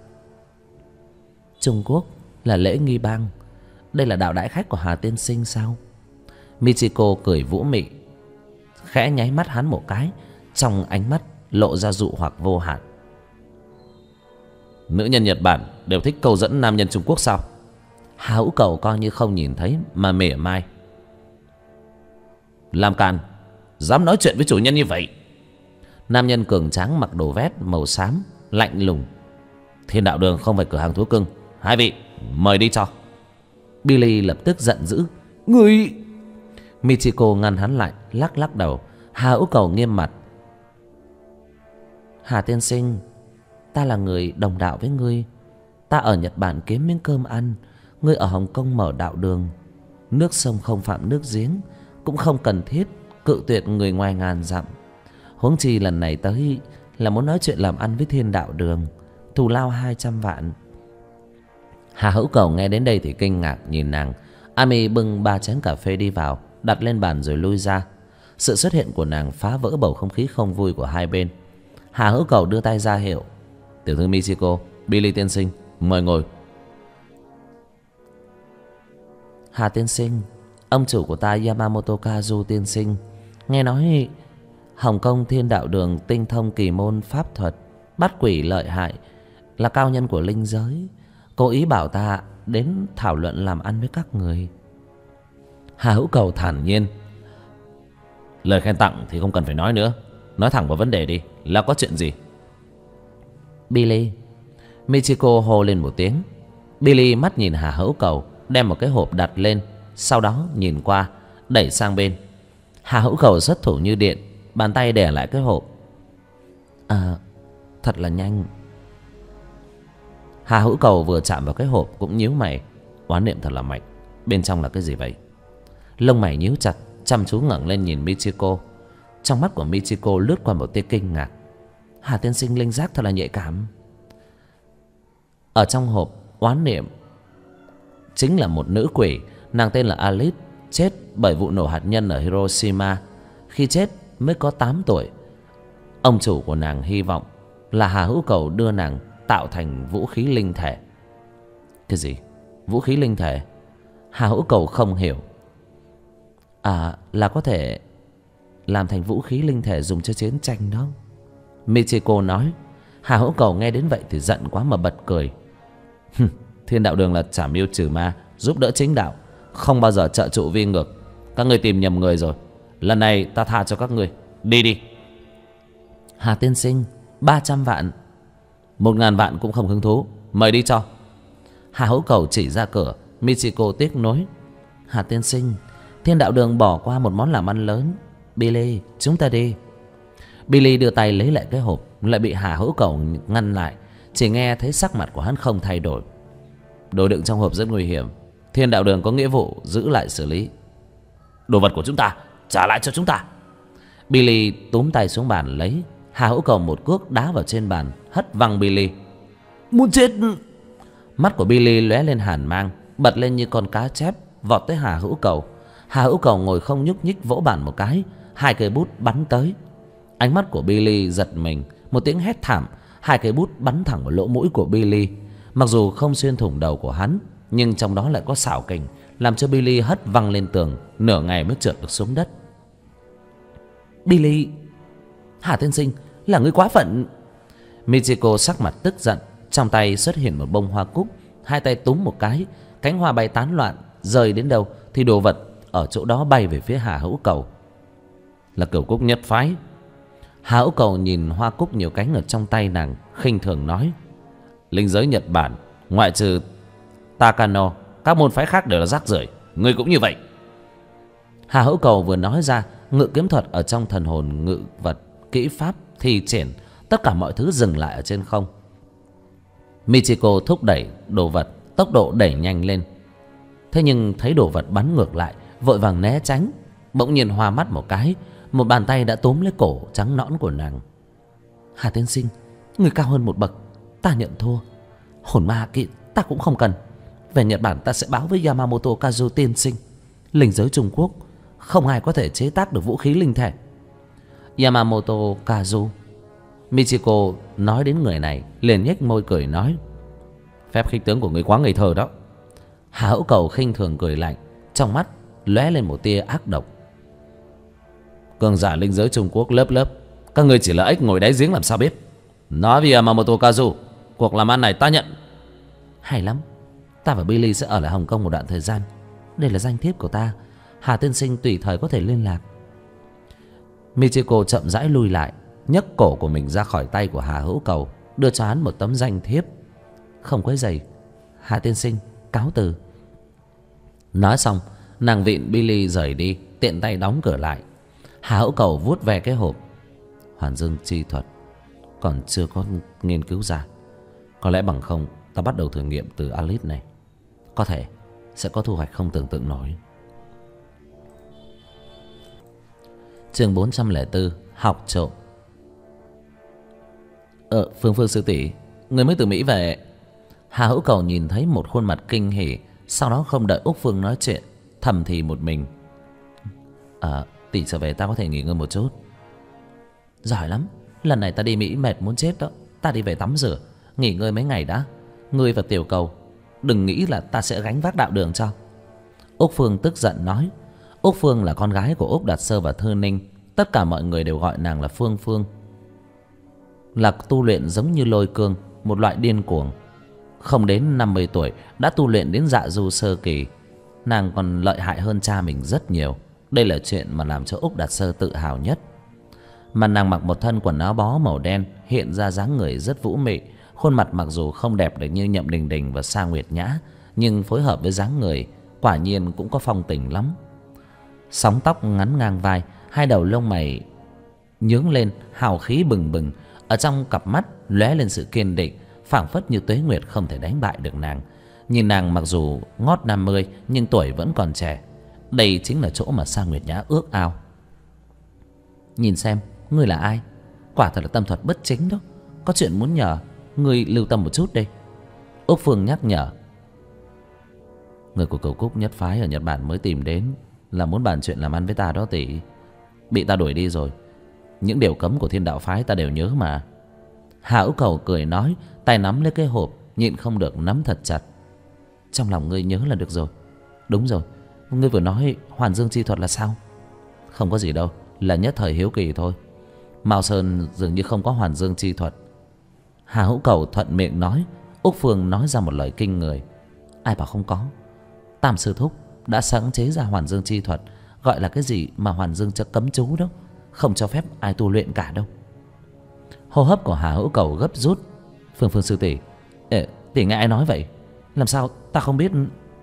Trung Quốc là lễ nghi bang, đây là đạo đại khách của Hà tiên sinh sao? Michiko cười vũ mị, khẽ nháy mắt hắn một cái, trong ánh mắt lộ ra dụ hoặc vô hạn. Nữ nhân Nhật Bản đều thích câu dẫn nam nhân Trung Quốc sao? Hà Hữu Cầu coi như không nhìn thấy mà mỉa mai. Làm càn, dám nói chuyện với chủ nhân như vậy? Nam nhân cường tráng mặc đồ vest màu xám lạnh lùng. Thiên Đạo Đường không phải cửa hàng thú cưng. 2 vị mời đi cho. Billy lập tức giận dữ. Người... Michiko ngăn hắn lại, lắc lắc đầu. Hà Hữu Cầu nghiêm mặt. Hà tiên sinh, ta là người đồng đạo với ngươi. Ta ở Nhật Bản kiếm miếng cơm ăn, ngươi ở Hồng Kông mở đạo đường. Nước sông không phạm nước giếng, cũng không cần thiết cự tuyệt người ngoài ngàn dặm. Huống chi lần này tới là muốn nói chuyện làm ăn với Thiên Đạo Đường, thù lao 200 vạn. Hà Hữu Cầu nghe đến đây thì kinh ngạc nhìn nàng. Ami bưng 3 chén cà phê đi vào, đặt lên bàn rồi lui ra. Sự xuất hiện của nàng phá vỡ bầu không khí không vui của hai bên. Hà Hữu Cầu đưa tay ra hiệu. Tiểu thư Michiko, Billy tiên sinh, mời ngồi. Hà tiên sinh, ông chủ của ta Yamamoto Kazu tiên sinh, nghe nói Hồng Kông Thiên Đạo Đường tinh thông kỳ môn pháp thuật, bắt quỷ lợi hại, là cao nhân của linh giới, cố ý bảo ta đến thảo luận làm ăn với các người. Hà Hữu Cầu thản nhiên. Lời khen tặng thì không cần phải nói nữa, nói thẳng vào vấn đề đi, là có chuyện gì? Billy. Michiko hô lên một tiếng. Billy mắt nhìn Hà Hữu Cầu, đem một cái hộp đặt lên, sau đó nhìn qua, đẩy sang bên. Hà Hữu Cầu xuất thủ như điện, bàn tay đè lại cái hộp. Thật là nhanh. Hà Hữu Cầu vừa chạm vào cái hộp cũng nhíu mày. Oán niệm thật là mạnh. Bên trong là cái gì vậy? Lông mày nhíu chặt, chăm chú ngẩng lên nhìn Michiko. Trong mắt của Michiko lướt qua một tia kinh ngạc. Hà tiên sinh linh giác thật là nhạy cảm. Ở trong hộp oán niệm chính là một nữ quỷ. Nàng tên là Alice, chết bởi vụ nổ hạt nhân ở Hiroshima. Khi chết mới có 8 tuổi. Ông chủ của nàng hy vọng là Hà Hữu Cầu đưa nàng tạo thành vũ khí linh thể. Cái gì? Vũ khí linh thể? Hà Hữu Cầu không hiểu. Là có thể làm thành vũ khí linh thể dùng cho chiến tranh đó, Michiko nói. Hà Hữu Cầu nghe đến vậy thì giận quá mà bật cười. Thiên Đạo Đường là trảm mưu trừ ma, giúp đỡ chính đạo, không bao giờ trợ trụ vi ngược. Các người tìm nhầm người rồi. Lần này ta tha cho các người. Đi đi. Hà tiên sinh, 300 vạn. 1000 vạn cũng không hứng thú, mời đi cho. Hà Hữu Cầu chỉ ra cửa. Michiko tiếc nối. Hà tiên sinh, Thiên Đạo Đường bỏ qua một món làm ăn lớn. Billy, chúng ta đi. Billy đưa tay lấy lại cái hộp, lại bị Hà Hữu Cầu ngăn lại. Chỉ nghe thấy sắc mặt của hắn không thay đổi. Đồ đựng trong hộp rất nguy hiểm, Thiên Đạo Đường có nghĩa vụ giữ lại xử lý. Đồ vật của chúng ta trả lại cho chúng ta. Billy túm tay xuống bàn lấy. Hà Hữu Cầu một cước đá vào trên bàn, hất văng Billy. Muốn chết. Mắt của Billy lóe lên hàn mang, bật lên như con cá chép, vọt tới Hà Hữu Cầu. Hà Hữu Cầu ngồi không nhúc nhích, vỗ bàn một cái, hai cây bút bắn tới. Ánh mắt của Billy giật mình, một tiếng hét thảm, hai cây bút bắn thẳng vào lỗ mũi của Billy. Mặc dù không xuyên thủng đầu của hắn, nhưng trong đó lại có xảo kình, làm cho Billy hất văng lên tường, nửa ngày mới trượt được xuống đất. Billy, Hà tiên sinh, là ngươi quá phận. Michiko sắc mặt tức giận, trong tay xuất hiện một bông hoa cúc, hai tay túm một cái, cánh hoa bay tán loạn, rơi đến đâu thì đồ vật ở chỗ đó bay về phía Hà Hữu Cầu. Là cửu cúc nhất phái. Hà Hữu Cầu nhìn hoa cúc nhiều cánh ở trong tay nàng, khinh thường nói: linh giới Nhật Bản, ngoại trừ Takano, các môn phái khác đều là rác rưởi, ngươi cũng như vậy. Hà Hữu Cầu vừa nói ra, ngự kiếm thuật ở trong thần hồn ngự vật kỹ pháp thi triển, tất cả mọi thứ dừng lại ở trên không. Michiko thúc đẩy đồ vật, tốc độ đẩy nhanh lên. Thế nhưng thấy đồ vật bắn ngược lại, vội vàng né tránh. Bỗng nhiên hoa mắt một cái, một bàn tay đã túm lấy cổ trắng nõn của nàng. Hà tiên sinh, người cao hơn một bậc, ta nhận thua. Hồn ma kia ta cũng không cần. Về Nhật Bản ta sẽ báo với Yamamoto Kazu tiên sinh. Linh giới Trung Quốc không ai có thể chế tác được vũ khí linh thể. Yamamoto Kazu. Michiko nói đến người này liền nhếch môi cười nói: phép khích tướng của người quá ngây thơ đó. Hà Hữu Cầu khinh thường cười lạnh, trong mắt lóe lên một tia ác độc. Cường giả linh giới Trung Quốc lớp lớp, các người chỉ là ếch ngồi đáy giếng làm sao biết. Nói với Yamamoto Kazu, cuộc làm ăn này ta nhận. Hay lắm, ta và Billy sẽ ở lại Hồng Kông một đoạn thời gian. Đây là danh thiếp của ta, Hà tiên sinh tùy thời có thể liên lạc. Michiko chậm rãi lui lại, nhấc cổ của mình ra khỏi tay của Hà Hữu Cầu, đưa cho hắn một tấm danh thiếp. Không quấy rầy, Hà tiên sinh, cáo từ. Nói xong, nàng vịn Billy rời đi, tiện tay đóng cửa lại. Hà Hữu Cầu vuốt về cái hộp. Hoàn dương chi thuật còn chưa có nghiên cứu ra, có lẽ bằng không ta bắt đầu thử nghiệm từ Alice này, có thể sẽ có thu hoạch không tưởng tượng nổi. Chương 404, học trộm. Phương sư tỷ, người mới từ Mỹ về. Hà Hữu Cầu nhìn thấy một khuôn mặt kinh hỉ, sau đó không đợi Úc Phương nói chuyện, thầm thì một mình: tỷ trở về ta có thể nghỉ ngơi một chút. Giỏi lắm, lần này ta đi Mỹ mệt muốn chết đó. Ta đi về tắm rửa, nghỉ ngơi mấy ngày đã. Ngươi và Tiểu Cầu đừng nghĩ là ta sẽ gánh vác đạo đường cho. Úc Phương tức giận nói. Úc Phương là con gái của Úc Đạt Sơ và Thư Ninh, tất cả mọi người đều gọi nàng là Phương Phương. Là tu luyện giống như lôi cương, một loại điên cuồng. Không đến 50 tuổi đã tu luyện đến dạ du sơ kỳ. Nàng còn lợi hại hơn cha mình rất nhiều. Đây là chuyện mà làm cho Úc Đạt Sơ tự hào nhất. Mà nàng mặc một thân quần áo bó màu đen, hiện ra dáng người rất vũ mị. Khuôn mặt mặc dù không đẹp được như Nhậm Đình Đình và Sa Nguyệt Nhã, nhưng phối hợp với dáng người quả nhiên cũng có phong tình lắm. Sóng tóc ngắn ngang vai, hai đầu lông mày nhướng lên, hào khí bừng bừng. Ở trong cặp mắt lóe lên sự kiên định, phảng phất như tuế nguyệt không thể đánh bại được nàng. Nhìn nàng mặc dù ngót 50 nhưng tuổi vẫn còn trẻ. Đây chính là chỗ mà Sa Nguyệt Nhã ước ao. Nhìn xem, ngươi là ai? Quả thật là tâm thuật bất chính đó. Có chuyện muốn nhờ, ngươi lưu tâm một chút đây. Úc Phương nhắc nhở. Người của Cửu Cúc nhất phái ở Nhật Bản mới tìm đến, là muốn bàn chuyện làm ăn với ta đó tỷ. Bị ta đuổi đi rồi. Những điều cấm của Thiên Đạo phái ta đều nhớ mà. Hà Hữu Cầu cười nói, tay nắm lấy cái hộp, nhịn không được nắm thật chặt. Trong lòng ngươi nhớ là được rồi. Đúng rồi, ngươi vừa nói Hoàn Dương chi thuật là sao? Không có gì đâu, là nhất thời hiếu kỳ thôi. Mao Sơn dường như không có Hoàn Dương chi thuật. Hà Hữu Cầu thuận miệng nói. Úc Phương nói ra một lời kinh người. Ai bảo không có. Tam sư thúc đã sáng chế ra Hoàn Dương chi thuật, gọi là cái gì mà Hoàn Dương cho cấm chú đó, không cho phép ai tu luyện cả đâu. Hô hấp của Hà Hữu Cầu gấp rút. Phương sư tỷ, tỷ nghe ai nói vậy? Làm sao ta không biết?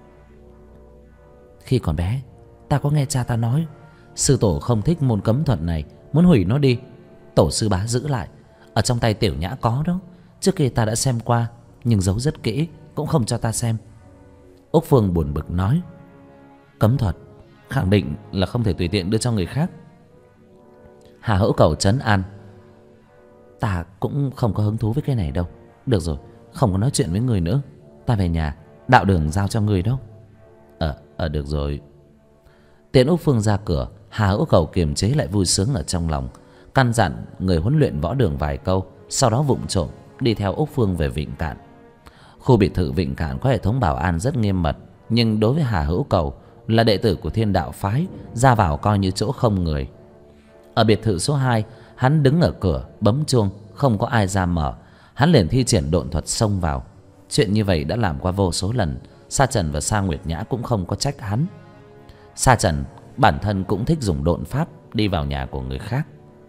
Khi còn bé ta có nghe cha ta nói, sư tổ không thích môn cấm thuật này, muốn hủy nó đi. Tổ sư bá giữ lại, ở trong tay Tiểu Nhã có đó. Trước kia ta đã xem qua, nhưng giấu rất kỹ, cũng không cho ta xem. Úc Phương buồn bực nói. Cấm thuật khẳng định là không thể tùy tiện đưa cho người khác. Hà Hữu Cầu trấn an. Ta cũng không có hứng thú với cái này đâu. Được rồi, không có nói chuyện với người nữa. Ta về nhà, đạo đường giao cho ngươi đó. Được rồi. Tiễn Úc Phương ra cửa, Hà Hữu Cầu kiềm chế lại vui sướng ở trong lòng, căn dặn người huấn luyện võ đường vài câu, sau đó vụng trộm đi theo Úc Phương về Vịnh Cạn. Khu biệt thự Vịnh Cạn có hệ thống bảo an rất nghiêm mật, nhưng đối với Hà Hữu Cầu là đệ tử của Thiên Đạo phái, ra vào coi như chỗ không người. Ở biệt thự số 2, hắn đứng ở cửa bấm chuông, không có ai ra mở, hắn liền thi triển độn thuật xông vào. Chuyện như vậy đã làm qua vô số lần, Sa Trần và Sa Nguyệt Nhã cũng không có trách hắn. Sa Trần bản thân cũng thích dùng độn pháp đi vào nhà của người khác.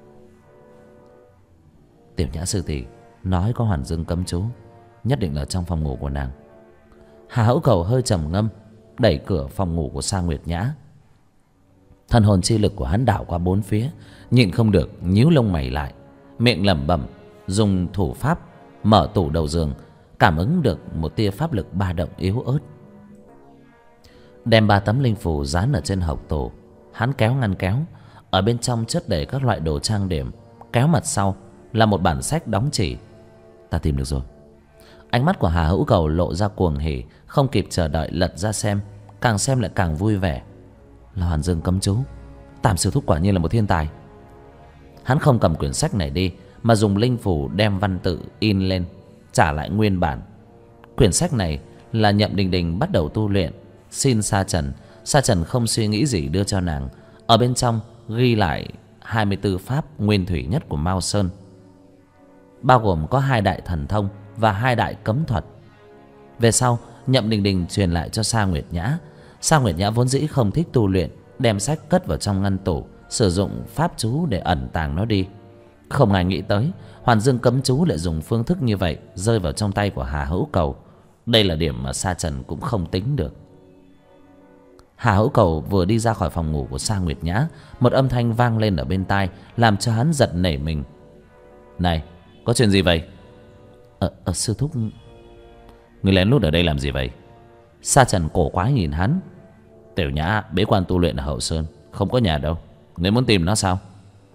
Tiểu Nhã sư tỷ nói có Hoàn Dương cấm chú, nhất định là trong phòng ngủ của nàng. Hà Hữu Cầu hơi trầm ngâm, đẩy cửa phòng ngủ của Sa Nguyệt Nhã. Thần hồn chi lực của hắn đảo qua bốn phía, nhịn không được nhíu lông mày lại, miệng lẩm bẩm, dùng thủ pháp mở tủ đầu giường, cảm ứng được một tia pháp lực ba động yếu ớt. Đem 3 tấm linh phù dán ở trên hộc tủ, hắn kéo ngăn kéo, ở bên trong chất đầy các loại đồ trang điểm, kéo mặt sau là một bản sách đóng chỉ. Ta tìm được rồi. Ánh mắt của Hà Hữu Cầu lộ ra cuồng hỉ, không kịp chờ đợi lật ra xem lại càng vui vẻ. Là Hoàn Dương cấm chú, Tam sư thúc quả nhiên là một thiên tài. Hắn không cầm quyển sách này đi, mà dùng linh phù đem văn tự in lên, trả lại nguyên bản. Quyển sách này là Nhậm Đình Đình bắt đầu tu luyện, xin Sa Trần. Sa Trần không suy nghĩ gì đưa cho nàng. Ở bên trong ghi lại 24 pháp nguyên thủy nhất của Mao Sơn, bao gồm có 2 đại thần thông và 2 đại cấm thuật. Về sau Nhậm Đình Đình truyền lại cho Sa Nguyệt Nhã. Sa Nguyệt Nhã vốn dĩ không thích tu luyện, đem sách cất vào trong ngăn tủ, sử dụng pháp chú để ẩn tàng nó đi. Không ai nghĩ tới Hoàn Dương cấm chú lại dùng phương thức như vậy rơi vào trong tay của Hà Hữu Cầu. Đây là điểm mà Sa Trần cũng không tính được. Hà Hữu Cầu vừa đi ra khỏi phòng ngủ của Sa Nguyệt Nhã, một âm thanh vang lên ở bên tai, làm cho hắn giật nảy mình. Này, có chuyện gì vậy? Sư thúc, người lén lút ở đây làm gì vậy? Sa Trần cổ quái nhìn hắn. Tiểu Nhã bế quan tu luyện ở Hậu Sơn, không có nhà đâu. Người muốn tìm nó sao?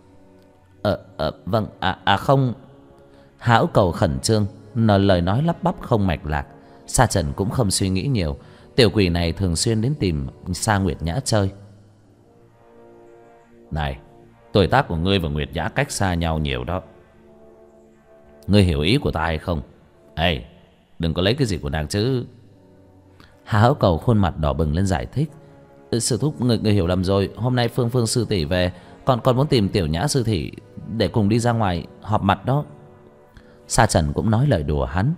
Vâng, không. Hà Hữu Cầu khẩn trương, lời nói lắp bắp không mạch lạc. Sa Trần cũng không suy nghĩ nhiều. Tiểu quỷ này thường xuyên đến tìm Sa Nguyệt Nhã chơi. Này, tuổi tác của ngươi và Nguyệt Nhã cách xa nhau nhiều đó. Ngươi hiểu ý của ta hay không? Ê, đừng có lấy cái gì của nàng chứ. Hà Hữu Cầu khuôn mặt đỏ bừng lên giải thích. Sư thúc, người hiểu lầm rồi. Hôm nay Phương sư tỷ về, con muốn tìm Tiểu Nhã sư tỷ để cùng đi ra ngoài họp mặt đó. Sa Trần cũng nói lời đùa hắn.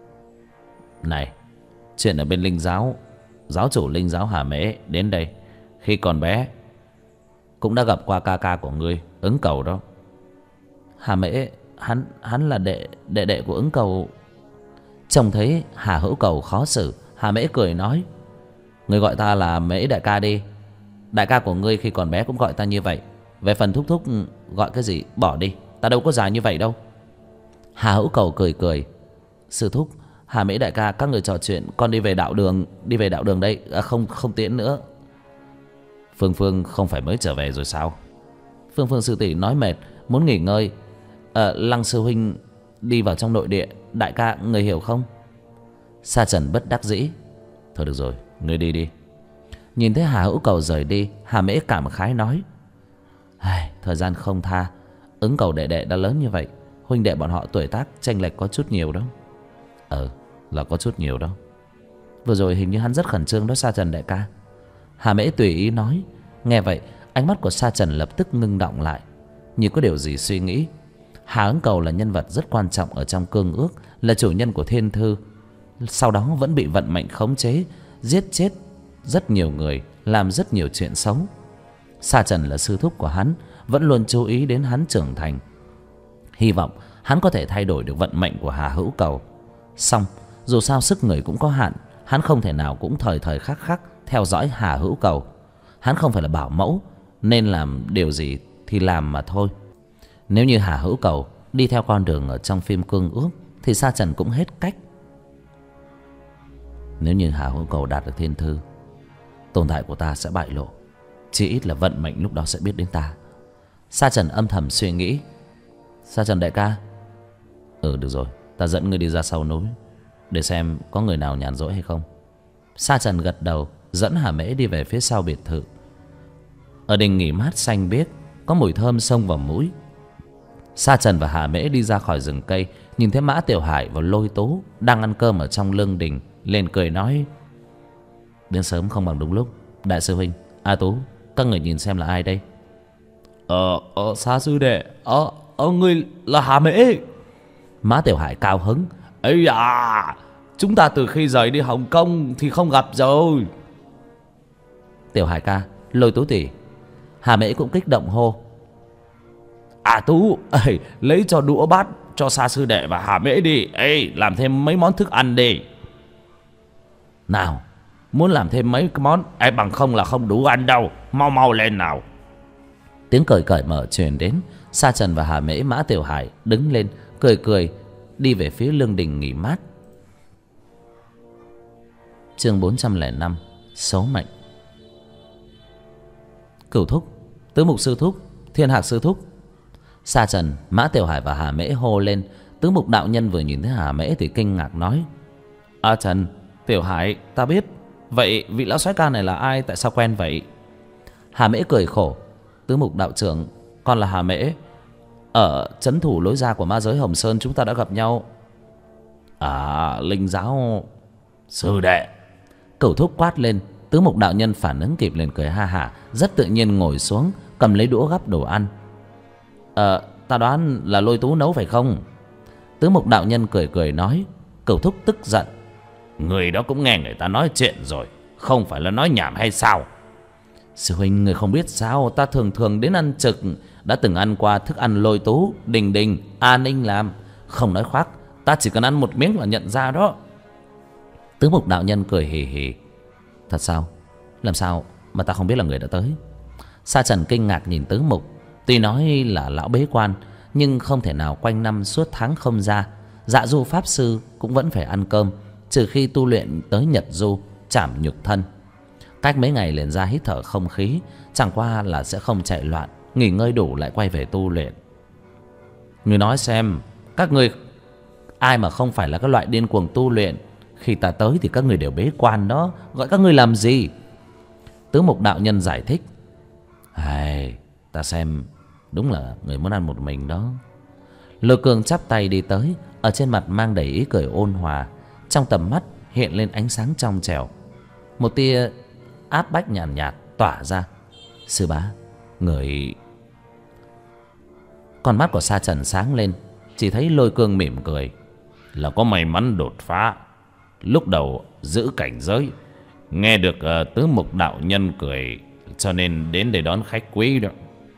Này, chuyện ở bên linh giáo, giáo chủ linh giáo Hà Mễ đến đây khi còn bé cũng đã gặp qua ca ca của ngươi, Ứng Cầu đó. Hà Mễ, hắn là đệ của Ứng Cầu. Trông thấy Hà Hữu Cầu khó xử, Hà Mễ cười nói, ngươi gọi ta là Mễ đại ca đi. Đại ca của ngươi khi còn bé cũng gọi ta như vậy. Về phần thúc thúc gọi cái gì bỏ đi, ta đâu có già như vậy đâu. Hà Hữu Cầu cười cười. Sư thúc, Hà Mễ đại ca, các người trò chuyện, con đi về đạo đường đây. Không tiễn nữa. Phương không phải mới trở về rồi sao? Phương sư tỷ nói mệt, muốn nghỉ ngơi. Lăng sư huynh đi vào trong nội địa, đại ca người hiểu không? Sa Trần bất đắc dĩ. Thôi được rồi, ngươi đi đi. Nhìn thấy Hà Hữu Cầu rời đi, Hà Mễ cảm khái nói, thời gian không tha. Ứng Cầu đệ đã lớn như vậy, huynh đệ bọn họ tuổi tác chênh lệch có chút nhiều đó. Là có chút nhiều đó. Vừa rồi hình như hắn rất khẩn trương đó Sa Trần đại ca. Hà Mễ tùy ý nói. Nghe vậy, ánh mắt của Sa Trần lập tức ngưng đọng lại, như có điều gì suy nghĩ. Hà Ứng Cầu là nhân vật rất quan trọng ở trong cương ước, là chủ nhân của thiên thư, sau đó vẫn bị vận mệnh khống chế, giết chết rất nhiều người, làm rất nhiều chuyện xấu. Sa Trần là sư thúc của hắn, vẫn luôn chú ý đến hắn trưởng thành, hy vọng hắn có thể thay đổi được vận mệnh của Hà Hữu Cầu. Xong, dù sao sức người cũng có hạn, hắn không thể nào cũng thời thời khắc khắc theo dõi Hà Hữu Cầu. Hắn không phải là bảo mẫu, nên làm điều gì thì làm mà thôi. Nếu như Hà Hữu Cầu đi theo con đường ở trong phim cương ước thì Sa Trần cũng hết cách. Nếu như Hà Hữu Cầu đạt được thiên thư, tồn tại của ta sẽ bại lộ, chỉ ít là vận mệnh lúc đó sẽ biết đến ta. Sa Trần âm thầm suy nghĩ. Sa Trần đại ca. Được rồi, ta dẫn ngươi đi ra sau núi, để xem có người nào nhàn rỗi hay không. Sa Trần gật đầu, dẫn Hà Mễ đi về phía sau biệt thự. Ở đình nghỉ mát xanh biếc, có mùi thơm xông vào mũi. Sa Trần và Hà Mễ đi ra khỏi rừng cây, nhìn thấy Mã Tiểu Hải và Lôi Tú đang ăn cơm ở trong lương đình, liền cười nói: đến sớm không bằng đúng lúc. Đại sư huynh, A Tú, các người nhìn xem là ai đây? Sa sư đệ, ngươi là Hà Mễ. Mã Tiểu Hải cao hứng: ấy à, chúng ta từ khi rời đi Hồng Kông thì không gặp rồi. Tiểu Hải ca, Lôi Tú tỷ. Hà Mễ cũng kích động hô: A Tú, lấy cho đũa bát cho Sa sư đệ và Hà Mễ đi. Làm thêm mấy món thức ăn đi. Nào, muốn làm thêm mấy cái món, bằng không là không đủ ăn đâu. Mau mau lên nào. Tiếng cười cởi mở truyền đến. Sa Trần và Hà Mễ, Mã Tiểu Hải đứng lên cười cười đi về phía lương đình nghỉ mát. Chương 405, số mệnh. Cửu thúc, Tứ Mục sư thúc, Thiên Hạc sư thúc. Sa Trần, Mã Tiểu Hải và Hà Mễ hô lên. Tứ Mục đạo nhân vừa nhìn thấy Hà Mễ thì kinh ngạc nói: A Trần, Tiểu Hải, ta biết. Vậy vị lão soái ca này là ai, tại sao quen vậy? Hà Mễ cười khổ: Tứ Mục đạo trưởng, con là Hà Mễ. Ở trấn thủ lối ra của ma giới Hồng Sơn chúng ta đã gặp nhau. À, linh giáo sư đệ. Cửu thúc quát lên. Tứ Mục đạo nhân phản ứng kịp liền cười ha hả, rất tự nhiên ngồi xuống, cầm lấy đũa gắp đồ ăn. Ta đoán là Lôi Tú nấu phải không? Tứ Mục đạo nhân cười cười nói. Cửu thúc tức giận: người đó cũng nghe người ta nói chuyện rồi, không phải là nói nhảm hay sao? Sư huynh, người không biết sao, ta thường thường đến ăn trực, đã từng ăn qua thức ăn Lôi Tú, Đình Đình, A Ninh làm. Không nói khoác, ta chỉ cần ăn một miếng là nhận ra đó. Tứ Mục đạo nhân cười hì hì: thật sao? Làm sao mà ta không biết là người đã tới? Sa Trần kinh ngạc nhìn Tứ Mục. Tuy nói là lão bế quan, nhưng không thể nào quanh năm suốt tháng không ra. Dạ Du pháp sư cũng vẫn phải ăn cơm, trừ khi tu luyện tới Nhật Du, trảm nhục thân. Cách mấy ngày liền ra hít thở không khí, chẳng qua là sẽ không chạy loạn, nghỉ ngơi đủ lại quay về tu luyện. Người nói xem, các người ai mà không phải là các loại điên cuồng tu luyện? Khi ta tới thì các người đều bế quan đó, gọi các người làm gì? Tứ Mục đạo nhân giải thích: ta xem đúng là người muốn ăn một mình đó. Lôi Cương chắp tay đi tới, ở trên mặt mang đầy ý cười ôn hòa, trong tầm mắt hiện lên ánh sáng trong trẻo, một tia áp bách nhàn nhạt tỏa ra. Sư bá, người... Con mắt của Sa Trần sáng lên, chỉ thấy Lôi Cương mỉm cười: là có may mắn đột phá, lúc đầu giữ cảnh giới, nghe được Tứ Mục đạo nhân cười, cho nên đến để đón khách quý đó.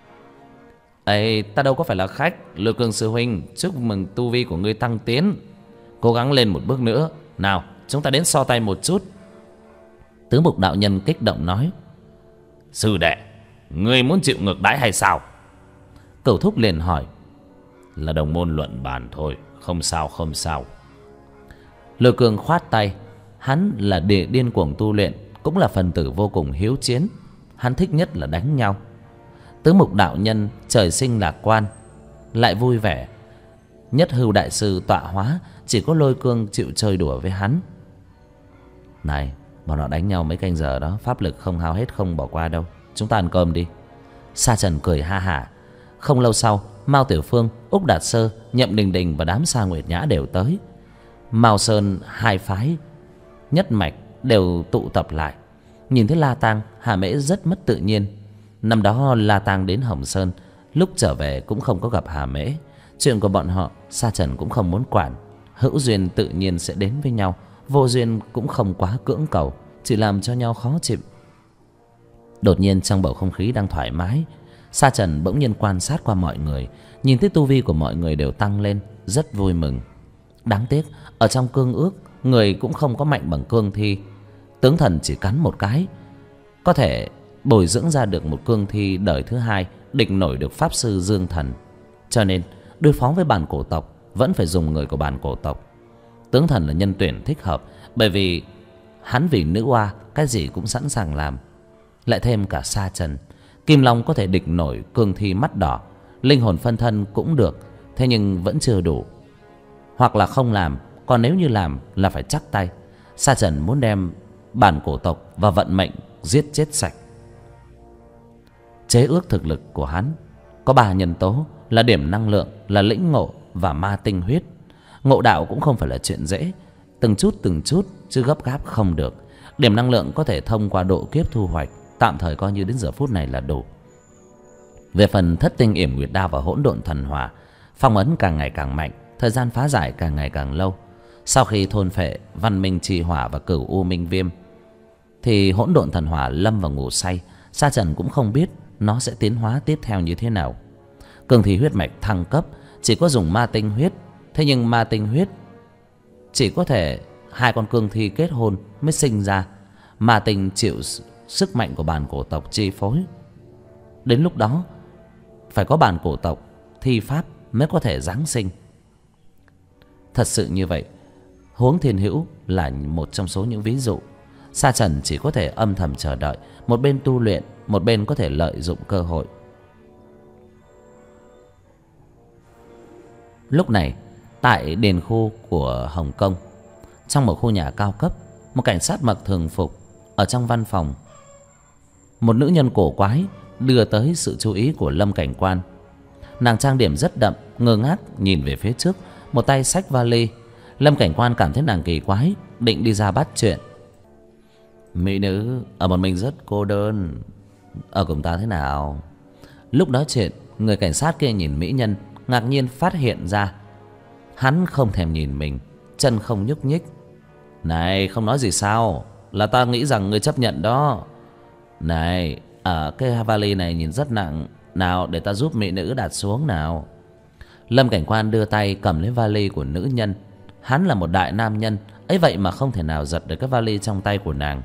Ta đâu có phải là khách. Lôi Cương sư huynh, chúc mừng tu vi của ngươi tăng tiến, cố gắng lên một bước nữa. Nào, chúng ta đến so tay một chút. Tứ Mục đạo nhân kích động nói: sư đệ, ngươi muốn chịu ngược đãi hay sao? Cửu thúc liền hỏi: là đồng môn luận bàn thôi, không sao không sao. Lôi Cương khoát tay. Hắn là địa điên cuồng tu luyện, cũng là phần tử vô cùng hiếu chiến. Hắn thích nhất là đánh nhau. Tứ Mục đạo nhân trời sinh lạc quan, lại vui vẻ. Nhất Hưu đại sư tọa hóa, chỉ có Lôi Cương chịu chơi đùa với hắn. Này, bọn họ đánh nhau mấy canh giờ đó, pháp lực không hao hết không bỏ qua đâu. Chúng ta ăn cơm đi. Sa Trần cười ha hả. Không lâu sau, Mao Tiểu Phương, Úc Đạt Sơ, Nhậm Đình Đình và đám Sa Nguyệt Nhã đều tới. Mao Sơn hai phái nhất mạch đều tụ tập lại. Nhìn thấy La Tang, Hà Mễ rất mất tự nhiên. Năm đó La Tang đến Hồng Sơn, lúc trở về cũng không có gặp Hà Mễ. Chuyện của bọn họ Sa Trần cũng không muốn quản. Hữu duyên tự nhiên sẽ đến với nhau, vô duyên cũng không quá cưỡng cầu, chỉ làm cho nhau khó chịu. Đột nhiên trong bầu không khí đang thoải mái, Sa Trần bỗng nhiên quan sát qua mọi người, nhìn thấy tu vi của mọi người đều tăng lên, rất vui mừng. Đáng tiếc ở trong cương ước, người cũng không có mạnh bằng cương thi. Tướng thần chỉ cắn một cái, có thể bồi dưỡng ra được một cương thi đời thứ hai, địch nổi được pháp sư Dương Thần. Cho nên đối phó với bản cổ tộc vẫn phải dùng người của bản cổ tộc. Tướng thần là nhân tuyển thích hợp, bởi vì hắn vì nữ oa cái gì cũng sẵn sàng làm. Lại thêm cả Sa Trần, Kim Long có thể địch nổi cương thi mắt đỏ, linh hồn phân thân cũng được, thế nhưng vẫn chưa đủ. Hoặc là không làm, Còn nếu như làm là phải chắc tay. Sa Trần muốn đem bản cổ tộc và vận mệnh giết chết sạch. Chế ước thực lực của hắn có 3 nhân tố là điểm năng lượng, là lĩnh ngộ và ma tinh huyết. Ngộ đạo cũng không phải là chuyện dễ, từng chút chứ gấp gáp không được. Điểm năng lượng có thể thông qua độ kiếp thu hoạch, tạm thời coi như đến giờ phút này là đủ. Về phần thất tinh yểm nguyệt đao và hỗn độn thần hỏa, phong ấn càng ngày càng mạnh, thời gian phá giải càng ngày càng lâu. Sau khi thôn phệ văn minh trì hỏa và cửu u minh viêm thì hỗn độn thần hỏa lâm vào ngủ say. Sa Trần cũng không biết nó sẽ tiến hóa tiếp theo như thế nào. Cường thi huyết mạch thăng cấp chỉ có dùng ma tinh huyết. Thế nhưng ma tinh huyết chỉ có thể 2 con cương thi kết hôn mới sinh ra. Ma tinh chịu sức mạnh của bản cổ tộc chi phối. Đến lúc đó phải có bản cổ tộc thi pháp mới có thể giáng sinh. Thật sự như vậy, huống thiên hữu là một trong số những ví dụ. Sa Trần chỉ có thể âm thầm chờ đợi, một bên tu luyện, một bên có thể lợi dụng cơ hội. Lúc này tại đền khu của Hồng Kông, trong một khu nhà cao cấp, một cảnh sát mặc thường phục ở trong văn phòng. Một nữ nhân cổ quái đưa tới sự chú ý của Lâm Cảnh Quan. Nàng trang điểm rất đậm, ngơ ngác nhìn về phía trước, một tay xách vali. Lâm Cảnh Quan cảm thấy nàng kỳ quái, định đi ra bắt chuyện. Mỹ nữ ở một mình rất cô đơn, ở cùng ta thế nào? Lúc nói chuyện, người cảnh sát kia nhìn mỹ nhân, ngạc nhiên phát hiện ra hắn không thèm nhìn mình, chân không nhúc nhích. Này, không nói gì sao? Là ta nghĩ rằng ngươi chấp nhận đó. Này, cái vali này nhìn rất nặng. Nào, để ta giúp mỹ nữ đặt xuống nào. Lâm Cảnh Quan đưa tay cầm lấy vali của nữ nhân. Hắn là một đại nam nhân, ấy vậy mà không thể nào giật được cái vali trong tay của nàng.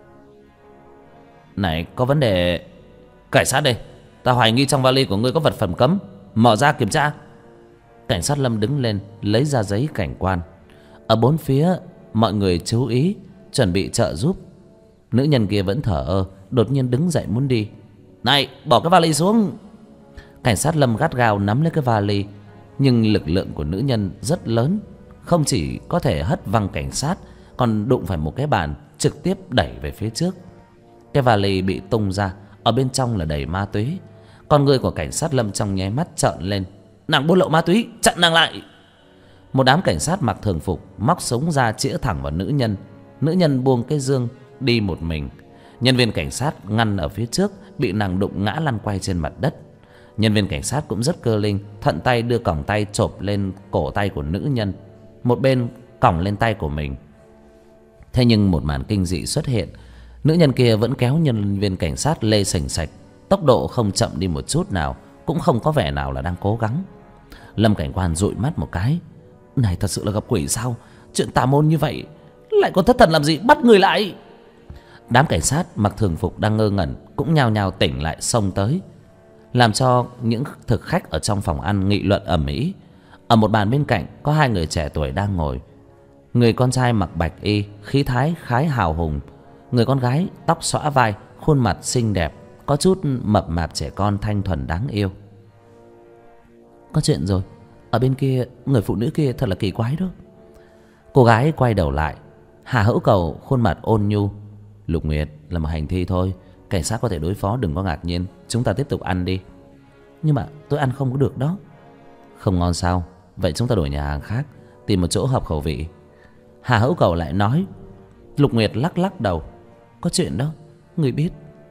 Này, có vấn đề. Cảnh sát đây, ta hoài nghi trong vali của ngươi có vật phẩm cấm, mở ra kiểm tra. Cảnh sát Lâm đứng lên, lấy ra giấy cảnh quan. Ở bốn phía mọi người chú ý, chuẩn bị trợ giúp. Nữ nhân kia vẫn thở ơ, đột nhiên đứng dậy muốn đi. Này, bỏ cái vali xuống. Cảnh sát Lâm gắt gao nắm lấy cái vali, nhưng lực lượng của nữ nhân rất lớn, không chỉ có thể hất văng cảnh sát, còn đụng phải một cái bàn, trực tiếp đẩy về phía trước. Cái vali bị tung ra, ở bên trong là đầy ma túy. Con người của cảnh sát Lâm trong nháy mắt trợn lên. Nàng buôn lậu ma túy, chặn nàng lại. Một đám cảnh sát mặc thường phục móc súng ra chĩa thẳng vào nữ nhân. Nữ nhân buông cái dương đi một mình. Nhân viên cảnh sát ngăn ở phía trước, bị nàng đụng ngã lăn quay trên mặt đất. Nhân viên cảnh sát cũng rất cơ linh, thuận tay đưa còng tay chộp lên cổ tay của nữ nhân, một bên còng lên tay của mình. Thế nhưng một màn kinh dị xuất hiện. Nữ nhân kia vẫn kéo nhân viên cảnh sát lê sành sạch, tốc độ không chậm đi một chút nào, cũng không có vẻ nào là đang cố gắng. Lâm Cảnh Quan dụi mắt một cái. Này, thật sự là gặp quỷ sao? Chuyện tà môn như vậy lại còn thất thần làm gì, bắt người lại. Đám cảnh sát mặc thường phục đang ngơ ngẩn cũng nhao nhao tỉnh lại xông tới, làm cho những thực khách ở trong phòng ăn nghị luận ầm ĩ. Ở một bàn bên cạnh có 2 người trẻ tuổi đang ngồi. Người con trai mặc bạch y, khí thái khái hào hùng. Người con gái tóc xõa vai, khuôn mặt xinh đẹp, có chút mập mạp trẻ con thanh thuần đáng yêu. Có chuyện rồi, ở bên kia người phụ nữ kia thật là kỳ quái đó. Cô gái quay đầu lại. Hà Hữu Cầu khuôn mặt ôn nhu. Lục Nguyệt, là một hành thi thôi, cảnh sát có thể đối phó, đừng có ngạc nhiên. Chúng ta tiếp tục ăn đi. Nhưng mà tôi ăn không có được đó. Không ngon sao? Vậy chúng ta đổi nhà hàng khác, tìm một chỗ hợp khẩu vị. Hà Hữu Cầu lại nói. Lục Nguyệt lắc lắc đầu. Có chuyện đó, người biết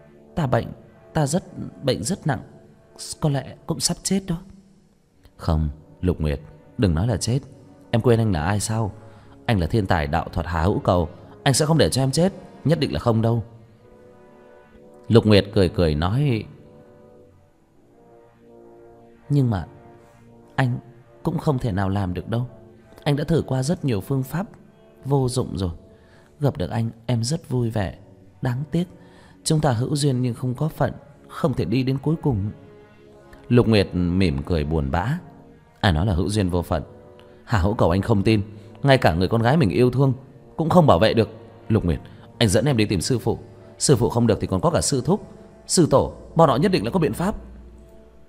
ta rất bệnh rất nặng, có lẽ cũng sắp chết đó. Không, Lục Nguyệt, đừng nói là chết. Em quên anh là ai sao? Anh là thiên tài đạo thuật Hà Hữu Cầu, anh sẽ không để cho em chết, nhất định là không đâu. Lục Nguyệt cười cười nói. Nhưng mà anh cũng không thể nào làm được đâu. Anh đã thử qua rất nhiều phương pháp, vô dụng rồi. Gặp được anh em rất vui vẻ. Đáng tiếc chúng ta hữu duyên nhưng không có phận, không thể đi đến cuối cùng. Lục Nguyệt mỉm cười buồn bã. Ai nói là hữu duyên vô phận? Hà Hữu Cầu anh không tin, ngay cả người con gái mình yêu thương cũng không bảo vệ được. Lục Nguyệt, anh dẫn em đi tìm sư phụ. Sư phụ không được thì còn có cả sư thúc, sư tổ, bọn họ nhất định là có biện pháp.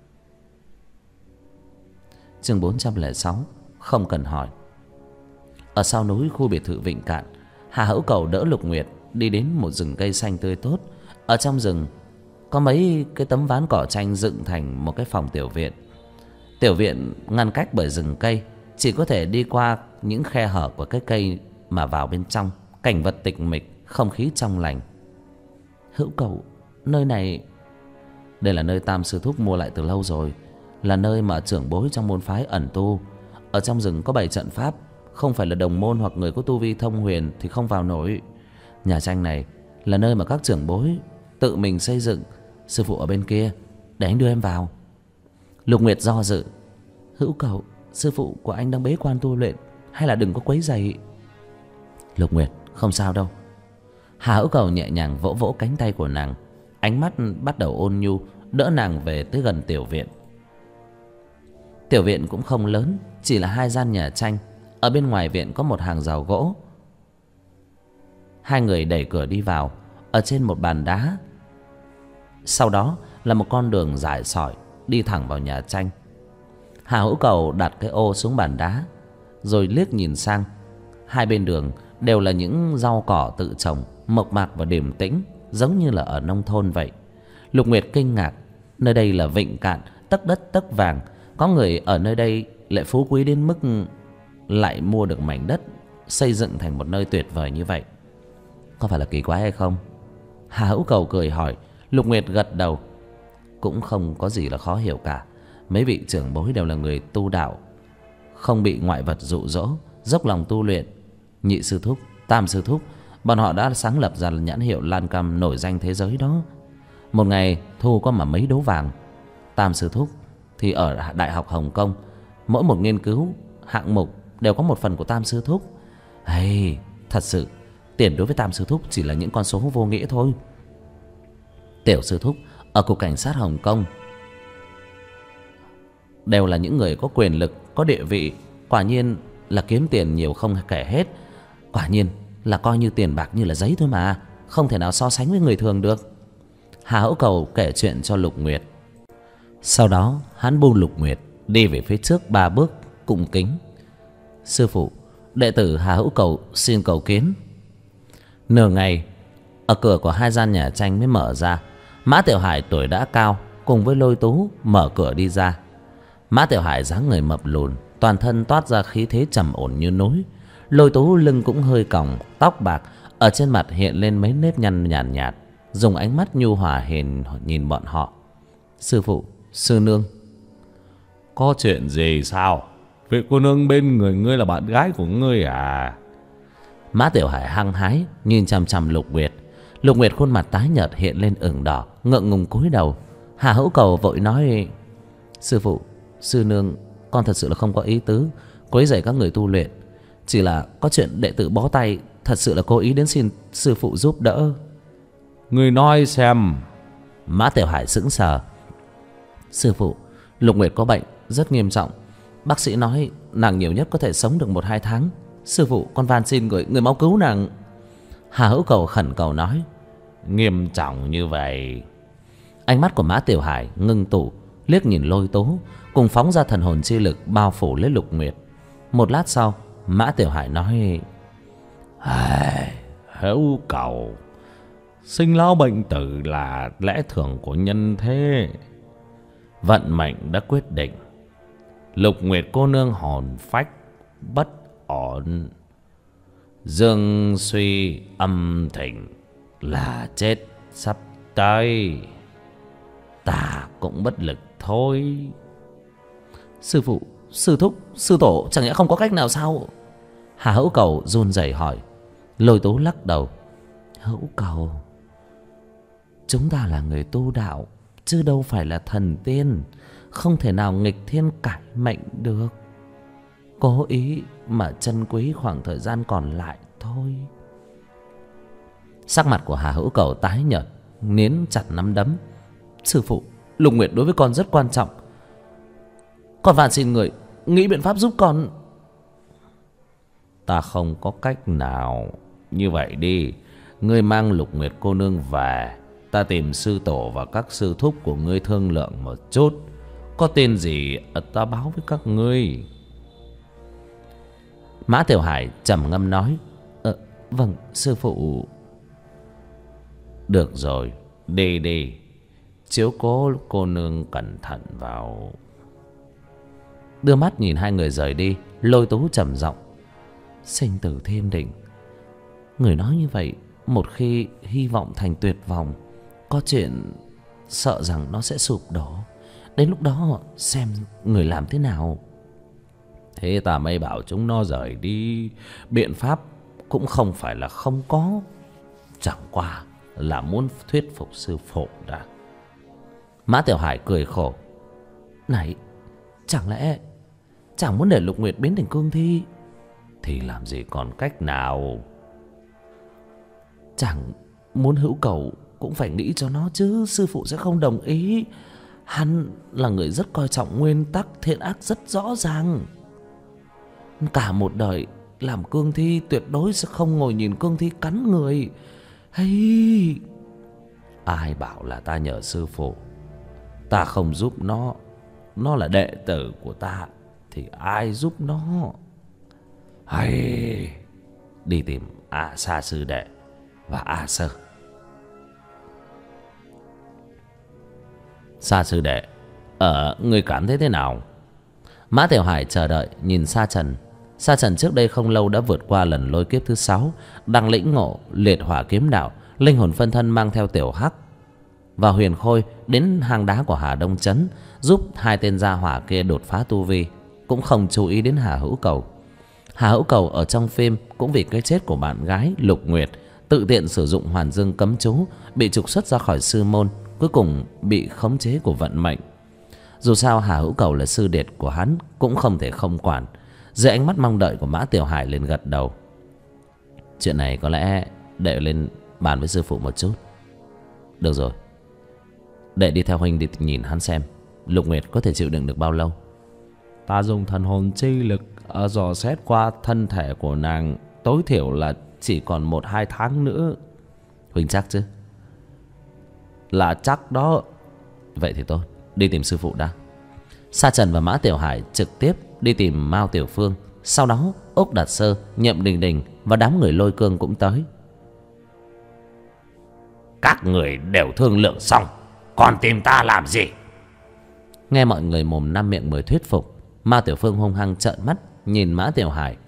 Chương 406, không cần hỏi. Ở sau núi khu biệt thự Vịnh Cạn, Hà Hữu Cầu đỡ Lục Nguyệt đi đến một rừng cây xanh tươi tốt. Ở trong rừng có mấy cái tấm ván cỏ tranh dựng thành một cái phòng tiểu viện. Tiểu viện ngăn cách bởi rừng cây, chỉ có thể đi qua những khe hở của cái cây mà vào bên trong. Cảnh vật tịch mịch, không khí trong lành. Hữu Cầu, nơi này... Đây là nơi Tam sư thúc mua lại từ lâu rồi, là nơi mà trưởng bối trong môn phái ẩn tu. Ở trong rừng có 7 trận pháp, không phải là đồng môn hoặc người có tu vi thông huyền thì không vào nổi. Nhà tranh này là nơi mà các trưởng bối tự mình xây dựng. Sư phụ ở bên kia, để anh đưa em vào. Lục Nguyệt do dự. Hữu Cầu, sư phụ của anh đang bế quan tu luyện, hay là đừng có quấy rầy. Lục Nguyệt, không sao đâu. Hà Hữu Cầu nhẹ nhàng vỗ vỗ cánh tay của nàng, ánh mắt bắt đầu ôn nhu, đỡ nàng về tới gần tiểu viện. Tiểu viện cũng không lớn, chỉ là 2 gian nhà tranh. Ở bên ngoài viện có một hàng rào gỗ. Hai người đẩy cửa đi vào. Ở trên một bàn đá, sau đó là một con đường dài sỏi đi thẳng vào nhà tranh. Hà Hữu Cầu đặt cái ô xuống bàn đá, rồi liếc nhìn sang. Hai bên đường đều là những rau cỏ tự trồng, mộc mạc và điềm tĩnh, giống như là ở nông thôn vậy. Lục Nguyệt kinh ngạc, nơi đây là Vịnh Cạn, tấc đất tấc vàng. Có người ở nơi đây lại phú quý đến mức lại mua được mảnh đất, xây dựng thành một nơi tuyệt vời như vậy. Có phải là kỳ quái hay không? Hà Hữu Cầu cười hỏi. Lục Nguyệt gật đầu. Cũng không có gì là khó hiểu cả. Mấy vị trưởng bối đều là người tu đạo, không bị ngoại vật dụ dỗ, dốc lòng tu luyện. Nhị sư thúc, Tam sư thúc, bọn họ đã sáng lập ra nhãn hiệu Lan Cam nổi danh thế giới đó. Một ngày thu có mà mấy đấu vàng. Tam sư thúc thì ở Đại học Hồng Kông, mỗi một nghiên cứu hạng mục đều có một phần của Tam sư thúc. Hey, thật sự tiền đối với Tam sư thúc chỉ là những con số vô nghĩa thôi. Tiểu sư thúc ở cục cảnh sát Hồng Kông đều là những người có quyền lực, có địa vị. Quả nhiên là kiếm tiền nhiều không kể hết. Quả nhiên là coi như tiền bạc như là giấy thôi mà, không thể nào so sánh với người thường được. Hà Hữu Cầu kể chuyện cho Lục Nguyệt. Sau đó hắn buông Lục Nguyệt đi về phía trước 3 bước, cung kính. Sư phụ, đệ tử Hà Hữu Cầu xin cầu kiến. Nửa ngày, ở cửa của 2 gian nhà tranh mới mở ra. Mã Tiểu Hải tuổi đã cao cùng với Lôi Tú mở cửa đi ra. Mã Tiểu Hải dáng người mập lùn, toàn thân toát ra khí thế trầm ổn như núi. Lôi Tú lưng cũng hơi còng, tóc bạc, ở trên mặt hiện lên mấy nếp nhăn nhàn nhạt, dùng ánh mắt nhu hòa hiền nhìn bọn họ. Sư phụ, sư nương. Có chuyện gì sao? Vị cô nương bên người ngươi là bạn gái của ngươi à? Mã Tiểu Hải hăng hái nhìn chằm chằm Lục Nguyệt. Lục Nguyệt khuôn mặt tái nhợt hiện lên ửng đỏ, ngượng ngùng cúi đầu. Hà Hữu Cầu vội nói: Sư phụ, sư nương, con thật sự là không có ý tứ quấy rầy các người tu luyện, chỉ là có chuyện đệ tử bó tay, thật sự là cố ý đến xin sư phụ giúp đỡ. Ngươi nói xem. Mã Tiểu Hải sững sờ. Sư phụ, Lục Nguyệt có bệnh rất nghiêm trọng, bác sĩ nói nàng nhiều nhất có thể sống được 1-2 tháng. Sư phụ, con van xin người mau cứu nàng. Hà Hữu Cầu khẩn cầu nói. Nghiêm trọng như vậy? Ánh mắt của Mã Tiểu Hải ngưng tụ, liếc nhìn Lôi Tú, cùng phóng ra thần hồn chi lực bao phủ lấy Lục Nguyệt. Một lát sau, Mã Tiểu Hải nói: Hữu Cầu, sinh lão bệnh tử là lẽ thường của nhân thế. Vận mệnh đã quyết định, Lục Nguyệt cô nương hồn phách bất ổn, dương suy âm thịnh, là chết sắp tới. Ta cũng bất lực thôi. Sư phụ, sư thúc, sư tổ, chẳng lẽ không có cách nào sao? Hà Hữu Cầu run rẩy hỏi. Lôi Tú lắc đầu. Hữu Cầu, chúng ta là người tu đạo, chứ đâu phải là thần tiên, không thể nào nghịch thiên cải mệnh được. Cố ý mà trân quý khoảng thời gian còn lại thôi. Sắc mặt của Hà Hữu Cầu tái nhợt, nghiến chặt nắm đấm. Sư phụ, Lục Nguyệt đối với con rất quan trọng, con van xin người nghĩ biện pháp giúp con. Ta không có cách nào. Như vậy đi, ngươi mang Lục Nguyệt cô nương về, ta tìm sư tổ và các sư thúc của ngươi thương lượng một chút. Có tên gì ta báo với các ngươi. Mã Tiểu Hải trầm ngâm nói: Vâng sư phụ. Được rồi, đi đi, chiếu cố cô nương cẩn thận vào. Đưa mắt nhìn hai người rời đi, Lôi Tú trầm giọng: Sinh tử thiên định. Người nói như vậy, một khi hy vọng thành tuyệt vọng, có chuyện sợ rằng nó sẽ sụp đổ. Đến lúc đó xem người làm thế nào. Thế ta mới bảo chúng nó rời đi. Biện pháp cũng không phải là không có, chẳng qua là muốn thuyết phục sư phụ đã. Mã Tiểu Hải cười khổ: Này, chẳng lẽ chẳng muốn để Lục Nguyệt biến thành cương thi? Thì làm gì còn cách nào. Chẳng muốn hữu cầu cũng phải nghĩ cho nó chứ. Sư phụ sẽ không đồng ý. Hắn là người rất coi trọng nguyên tắc thiện ác rất rõ ràng. Cả một đời làm cương thi tuyệt đối sẽ không ngồi nhìn cương thi cắn người. Hay, ai bảo là ta nhờ sư phụ. Ta không giúp nó là đệ tử của ta, thì ai giúp nó. Hay, đi tìm A Sa sư đệ và A Sơ. Sa sư đệ, ngươi cảm thấy thế nào? Mã Tiểu Hải chờ đợi nhìn Sa Trần. Sa Trần trước đây không lâu đã vượt qua lần lôi kiếp thứ 6, đang lĩnh ngộ liệt hỏa kiếm đạo. Linh hồn phân thân mang theo Tiểu Hắc và Huyền Khôi đến hang đá của Hà Đông Trấn, giúp hai tên gia hỏa kia đột phá tu vi, cũng không chú ý đến Hà Hữu Cầu. Hà Hữu Cầu ở trong phim cũng vì cái chết của bạn gái Lục Nguyệt tự tiện sử dụng Hoàn Dương cấm chú, bị trục xuất ra khỏi sư môn, cuối cùng bị khống chế của vận mệnh. Dù sao Hà Hữu Cầu là sư điệt của hắn, cũng không thể không quản. Dưới ánh mắt mong đợi của Mã Tiểu Hải liền gật đầu: Chuyện này có lẽ đệ lên bàn với sư phụ một chút. Được rồi, đệ đi theo huynh đi nhìn hắn xem Lục Nguyệt có thể chịu đựng được bao lâu. Ta dùng thần hồn chi lực dò xét qua thân thể của nàng, tối thiểu là chỉ còn 1-2 tháng nữa. Huynh chắc chứ? Là chắc đó. Vậy thì tốt, đi tìm sư phụ đã. Sa Trần và Mã Tiểu Hải trực tiếp đi tìm Mao Tiểu Phương. Sau đó Úc Đạt Sơ, Nhậm Đình Đình và đám người Lôi Cương cũng tới. Các người đều thương lượng xong, còn tìm ta làm gì? Nghe mọi người mồm năm miệng mười thuyết phục, Mao Tiểu Phương hung hăng trợn mắt nhìn Mã Tiểu Hải: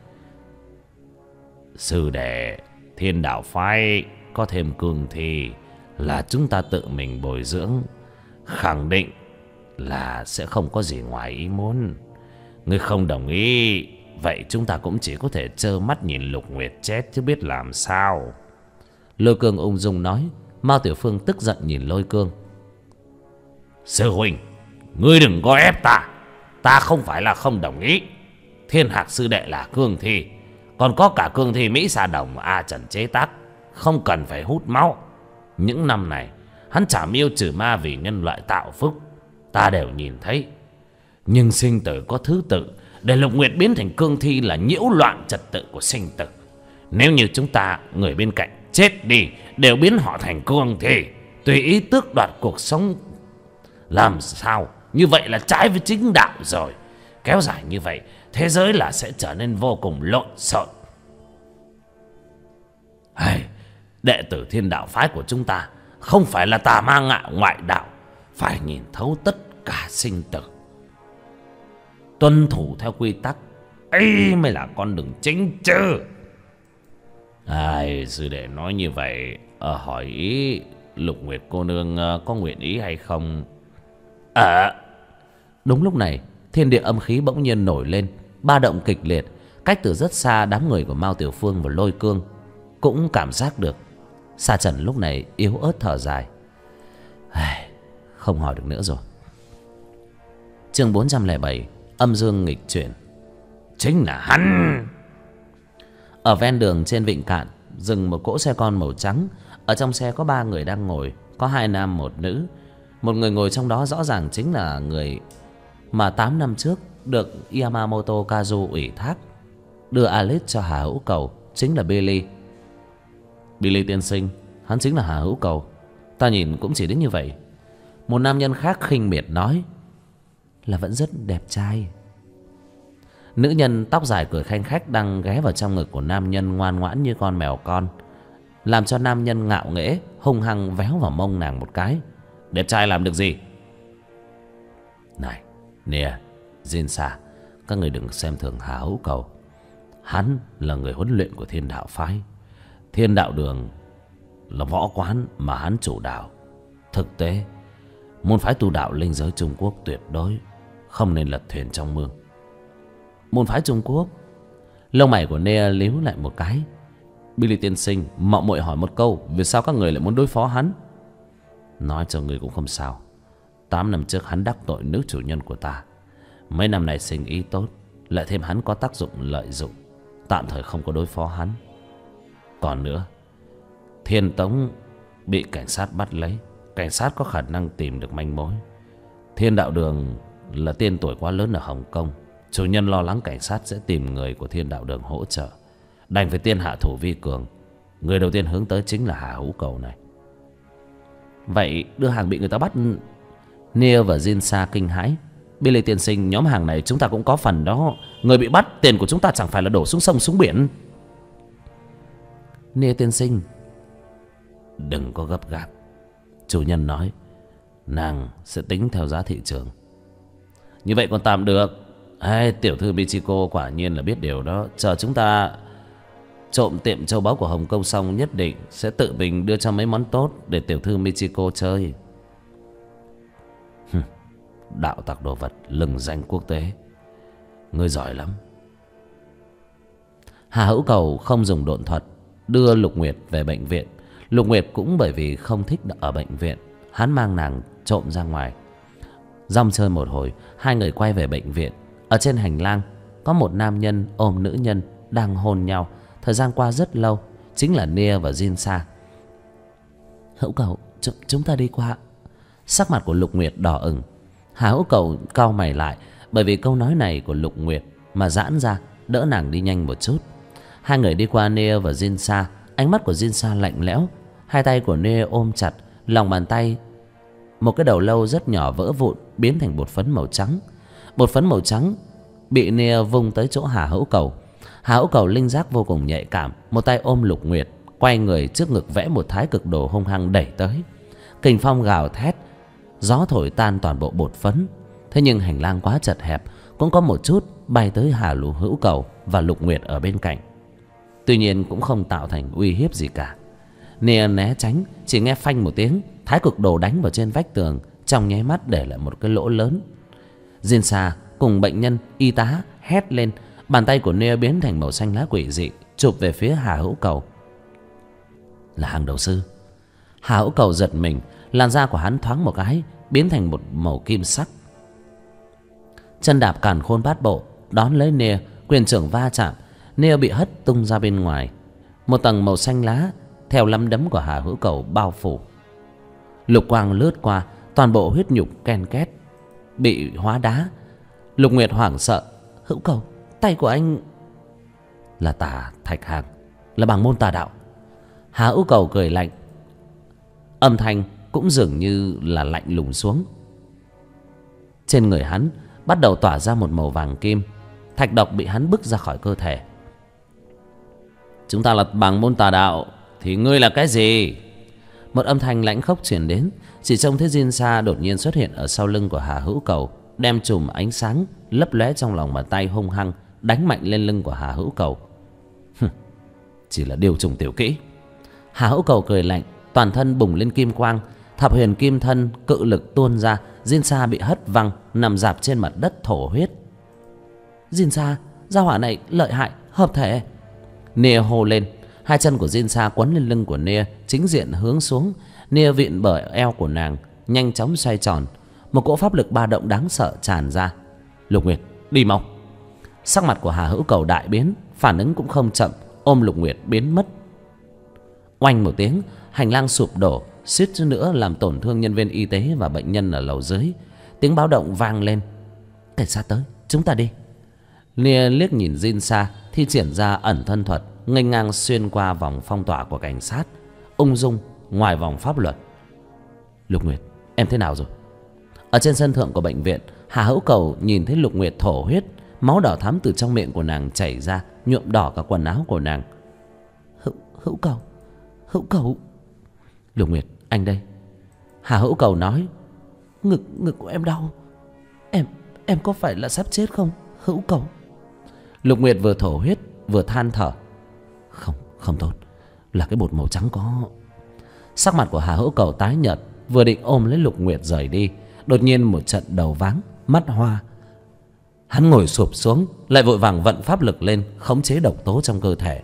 Sư đệ, Thiên Đạo phái có thêm cương thi là chúng ta tự mình bồi dưỡng, khẳng định là sẽ không có gì ngoài ý muốn. Ngươi không đồng ý, vậy chúng ta cũng chỉ có thể trơ mắt nhìn Lục Nguyệt chết chứ biết làm sao. Lôi Cương ung dung nói. Mao Tiểu Phương tức giận nhìn Lôi Cương: Sư huynh, ngươi đừng có ép ta. Ta không phải là không đồng ý. Thiên Hạc sư đệ là cương thi, còn có cả cương thi Mỹ Sa Đồng mà A Trần chế tác, không cần phải hút máu. Những năm này hắn trả mưu trừ ma vì nhân loại tạo phúc, ta đều nhìn thấy. Nhưng sinh tử có thứ tự, để Lục Nguyệt biến thành cương thi là nhiễu loạn trật tự của sinh tử. Nếu như chúng ta, người bên cạnh chết đi, đều biến họ thành cương thi, tùy ý tước đoạt cuộc sống, làm sao? Như vậy là trái với chính đạo rồi. Kéo dài như vậy, thế giới là sẽ trở nên vô cùng lộn xộn. Đệ tử Thiên Đạo phái của chúng ta không phải là tà ma ngạo ngoại đạo, phải nhìn thấu tất cả sinh tử, tuân thủ theo quy tắc, ấy mới là con đường chính chứ. Sư đệ nói như vậy, hỏi ý Lục Nguyệt cô nương có nguyện ý hay không? Đúng lúc này, thiên địa âm khí bỗng nhiên nổi lên, ba động kịch liệt. Cách từ rất xa, đám người của Mao Tiểu Phương và Lôi Cương cũng cảm giác được. Sa Trần lúc này yếu ớt thở dài: Không hỏi được nữa rồi. Chương 407: Âm dương nghịch chuyển. Chính là hắn. Ở ven đường trên vịnh cạn dừng một cỗ xe con màu trắng. Ở trong xe có 3 người đang ngồi, có 2 nam 1 nữ. Một người ngồi trong đó rõ ràng chính là người mà 8 năm trước được Yamamoto Kazu ủy thác đưa Alice cho Hà Hữu Cầu, chính là Billy. Billy tiên sinh, hắn chính là Hà Hữu Cầu. Ta nhìn cũng chỉ đến như vậy. Một nam nhân khác khinh miệt nói: Là vẫn rất đẹp trai. Nữ nhân tóc dài cười khanh khách đang ghé vào trong ngực của nam nhân ngoan ngoãn như con mèo con, làm cho nam nhân ngạo nghễ hung hăng véo vào mông nàng một cái. Đẹp trai làm được gì? Này, Nia, Jinsa, các người đừng xem thường Hà Hữu Cầu. Hắn là người huấn luyện của Thiên Đạo phái. Thiên Đạo đường là võ quán mà hắn chủ đạo. Thực tế, môn phái tu đạo linh giới Trung Quốc tuyệt đối không nên lật thuyền trong mương. Môn phái Trung Quốc? Lông mày của Nia líu lại một cái. Billy tiên sinh, mạo muội hỏi một câu, vì sao các người lại muốn đối phó hắn? Nói cho người cũng không sao. 8 năm trước hắn đắc tội nữ chủ nhân của ta. Mấy năm này sinh ý tốt, lại thêm hắn có tác dụng lợi dụng, tạm thời không có đối phó hắn. Còn nữa, Thiên Tống bị cảnh sát bắt lấy. Cảnh sát có khả năng tìm được manh mối. Thiên Đạo đường là tên tuổi quá lớn ở Hồng Kông. Chủ nhân lo lắng cảnh sát sẽ tìm người của Thiên Đạo đường hỗ trợ, đành phải tiên hạ thủ vi cường. Người đầu tiên hướng tới chính là Hà Hữu Cầu này. Vậy đưa hàng bị người ta bắt? Nia và Jinsa kinh hãi. Billy tiên sinh, nhóm hàng này chúng ta cũng có phần đó. Người bị bắt, tiền của chúng ta chẳng phải là đổ xuống sông xuống biển. Nia tiên sinh, đừng có gấp gáp. Chủ nhân nói nàng sẽ tính theo giá thị trường. Như vậy còn tạm được. Tiểu thư Michiko quả nhiên là biết điều đó. Chờ chúng ta trộm tiệm châu báu của Hồng Kông xong, nhất định sẽ tự mình đưa cho mấy món tốt để tiểu thư Michiko chơi. Đạo tặc đồ vật lừng danh quốc tế, ngươi giỏi lắm. Hà Hữu Cầu không dùng độn thuật đưa Lục Nguyệt về bệnh viện. Lục Nguyệt cũng bởi vì không thích ở bệnh viện, hắn mang nàng trộm ra ngoài. Rong chơi một hồi, hai người quay về bệnh viện. Ở trên hành lang có một nam nhân ôm nữ nhân đang hôn nhau. Thời gian qua rất lâu, chính là Nia và Jinsa. Hữu Cầu, chúng ta đi qua. Sắc mặt của Lục Nguyệt đỏ ửng. Hà Hữu Cầu cau mày lại, bởi vì câu nói này của Lục Nguyệt mà giãn ra, đỡ nàng đi nhanh một chút. Hai người đi qua Nia và Jinsa. Ánh mắt của Jinsa lạnh lẽo. Hai tay của Nia ôm chặt lòng bàn tay. Một cái đầu lâu rất nhỏ vỡ vụn, biến thành bột phấn màu trắng. Bột phấn màu trắng bị Nia vung tới chỗ Hà Hữu Cầu. Hà Hữu Cầu linh giác vô cùng nhạy cảm, một tay ôm Lục Nguyệt, quay người trước ngực vẽ một thái cực đồ hung hăng đẩy tới. Kình phong gào thét, gió thổi tan toàn bộ bột phấn. Thế nhưng hành lang quá chật hẹp, cũng có một chút bay tới Hà Hữu Cầu và Lục Nguyệt ở bên cạnh. Tuy nhiên cũng không tạo thành uy hiếp gì cả. Nia né tránh, chỉ nghe phanh một tiếng, thái cực đồ đánh vào trên vách tường, trong nháy mắt để lại một cái lỗ lớn. Jinsa cùng bệnh nhân y tá hét lên. Bàn tay của Nia biến thành màu xanh lá quỷ dị, chụp về phía Hà Hữu Cầu. Là hàng đầu sư. Hà Hữu Cầu giật mình, làn da của hắn thoáng một cái biến thành một màu kim sắc. Chân đạp càn khôn bát bộ đón lấy Nia, quyền trưởng va chạm, Nia bị hất tung ra bên ngoài. Một tầng màu xanh lá theo lăm đấm của Hà Hữu Cầu bao phủ. Lục quang lướt qua, toàn bộ huyết nhục ken két bị hóa đá. Lục Nguyệt hoảng sợ. Hữu Cầu, tay của anh là Tà Thạch Hạc, là bảng môn tà đạo. Hà Hữu Cầu cười lạnh, âm thanh cũng dường như là lạnh lùng xuống. Trên người hắn bắt đầu tỏa ra một màu vàng kim. Thạch độc bị hắn bức ra khỏi cơ thể. Chúng ta là bảng môn tà đạo thì ngươi là cái gì? Một âm thanh lãnh khốc truyền đến. Chỉ trông thấy Jinsa đột nhiên xuất hiện ở sau lưng của Hà Hữu Cầu, đem chùm ánh sáng lấp lóe trong lòng bàn tay hung hăng đánh mạnh lên lưng của Hà Hữu Cầu. Chỉ là điều trùng tiểu kỹ. Hà Hữu Cầu cười lạnh, toàn thân bùng lên kim quang, thập huyền kim thân cự lực tuôn ra. Jinsa bị hất văng, nằm rạp trên mặt đất thổ huyết. Jinsa, gia hỏa này lợi hại, hợp thể. Nia hô lên. Hai chân của Jinsa quấn lên lưng của Nia, chính diện hướng xuống. Nia vịn bờ eo của nàng, nhanh chóng xoay tròn. Một cỗ pháp lực ba động đáng sợ tràn ra. Lục Nguyệt, đi mau. Sắc mặt của Hà Hữu Cầu đại biến, phản ứng cũng không chậm, ôm Lục Nguyệt biến mất. Oanh một tiếng, hành lang sụp đổ, suýt chút nữa làm tổn thương nhân viên y tế và bệnh nhân ở lầu dưới. Tiếng báo động vang lên. Cảnh sát tới, chúng ta đi. Nia liếc nhìn Jinsa thi triển ra ẩn thân thuật, nghênh ngang xuyên qua vòng phong tỏa của cảnh sát, ung dung ngoài vòng pháp luật. Lục Nguyệt, em thế nào rồi? Ở trên sân thượng của bệnh viện, Hà Hữu Cầu nhìn thấy Lục Nguyệt thổ huyết, Máu đỏ thắm từ trong miệng của nàng chảy ra, nhuộm đỏ cả quần áo của nàng. Hữu Cầu, Hữu Cầu. Lục Nguyệt, anh đây. Hà Hữu Cầu nói. Ngực của em đau. Em có phải là sắp chết không, Hữu Cầu? Lục Nguyệt vừa thổ huyết vừa than thở. Không tốt, là cái bột màu trắng có. Sắc mặt của Hà Hữu Cầu tái nhợt, vừa định ôm lấy Lục Nguyệt rời đi, đột nhiên một trận đầu váng, mắt hoa. Hắn ngồi xụp xuống, lại vội vàng vận pháp lực lên, khống chế độc tố trong cơ thể.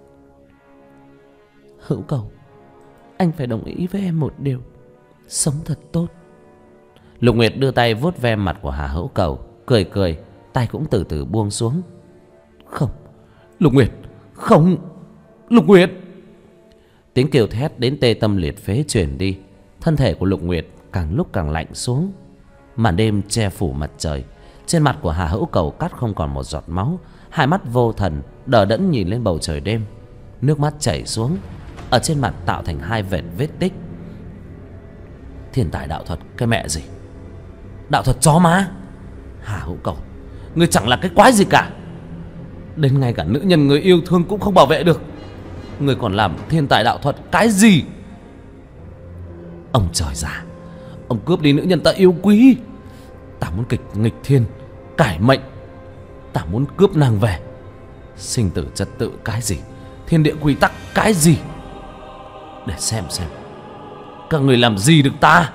Hữu Cầu, anh phải đồng ý với em một điều, sống thật tốt. Lục Nguyệt đưa tay vuốt ve mặt của Hà Hữu Cầu, cười cười, tay cũng từ từ buông xuống. Không, Lục Nguyệt, không, Lục Nguyệt. Tiếng kêu thét đến tê tâm liệt phế truyền đi. Thân thể của Lục Nguyệt càng lúc càng lạnh xuống. Màn đêm che phủ mặt trời. Trên mặt của Hà Hữu Cầu cắt không còn một giọt máu. Hai mắt vô thần đờ đẫn nhìn lên bầu trời đêm. Nước mắt chảy xuống, ở trên mặt tạo thành hai vệt vết tích. Thiên tài đạo thuật cái mẹ gì, đạo thuật chó má. Hà Hữu Cầu, ngươi chẳng là cái quái gì cả. Đến ngay cả nữ nhân người yêu thương cũng không bảo vệ được, ngươi còn làm thiên tài đạo thuật cái gì? Ông trời già, ông cướp đi nữ nhân ta yêu quý. Ta muốn kịch nghịch thiên cải mệnh, ta muốn cướp nàng về. Sinh tử trật tự cái gì, thiên địa quy tắc cái gì, để xem các người làm gì được ta.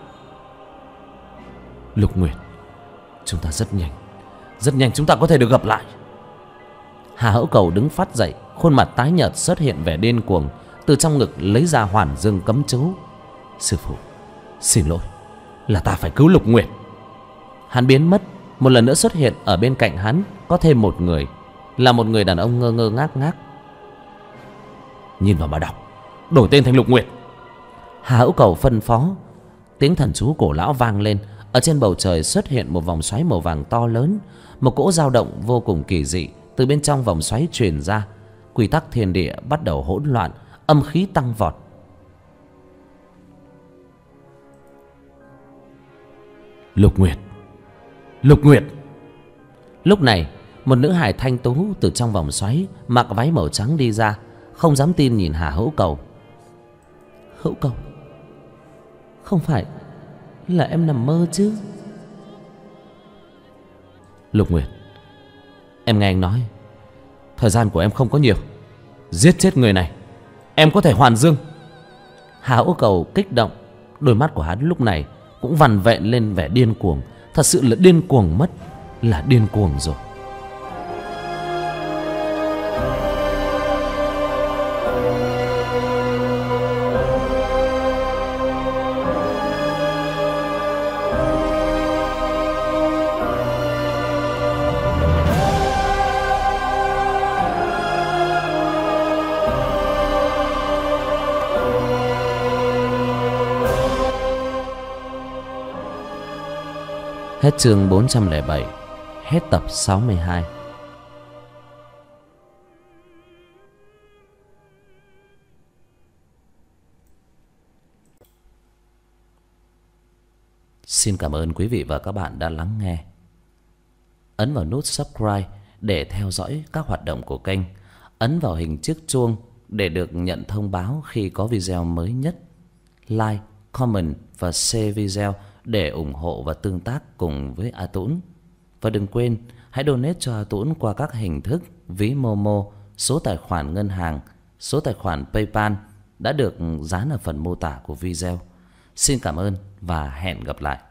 Lục Nguyệt, chúng ta rất nhanh chúng ta có thể được gặp lại. Hà Hữu Cầu đứng phát dậy, khuôn mặt tái nhợt xuất hiện vẻ điên cuồng, từ trong ngực lấy ra Hoàn Dương cấm chú. Sư phụ, xin lỗi, là ta phải cứu Lục Nguyệt. Hắn biến mất, một lần nữa xuất hiện ở bên cạnh hắn có thêm một người, là một người đàn ông ngơ ngơ ngác ngác. Nhìn vào mà đọc, đổi tên thành Lục Nguyệt. Hà Hữu Cầu phân phó. Tiếng thần chú cổ lão vang lên. Ở trên bầu trời xuất hiện một vòng xoáy màu vàng to lớn. Một cỗ dao động vô cùng kỳ dị từ bên trong vòng xoáy truyền ra. Quy tắc thiên địa bắt đầu hỗn loạn, âm khí tăng vọt. Lục Nguyệt, Lục Nguyệt. Lúc này một nữ hài thanh tú từ trong vòng xoáy, mặc váy màu trắng đi ra, không dám tin nhìn Hà Hữu Cầu. Hữu Cầu, không phải là em nằm mơ chứ? Lục Nguyệt, em nghe anh nói, thời gian của em không có nhiều, giết chết người này em có thể hoàn dương. Hà Hữu Cầu kích động, đôi mắt của hắn lúc này cũng vằn vện lên vẻ điên cuồng. Thật sự là điên cuồng mất là điên cuồng rồi. Hết chương 407, hết tập 62. Xin cảm ơn quý vị và các bạn đã lắng nghe. Ấn vào nút subscribe để theo dõi các hoạt động của kênh. Ấn vào hình chiếc chuông để được nhận thông báo khi có video mới nhất. Like, comment và share video để ủng hộ và tương tác cùng với A Tũng. Và đừng quên hãy donate cho A Tũng qua các hình thức ví Momo, số tài khoản ngân hàng, số tài khoản PayPal đã được dán ở phần mô tả của video. Xin cảm ơn và hẹn gặp lại.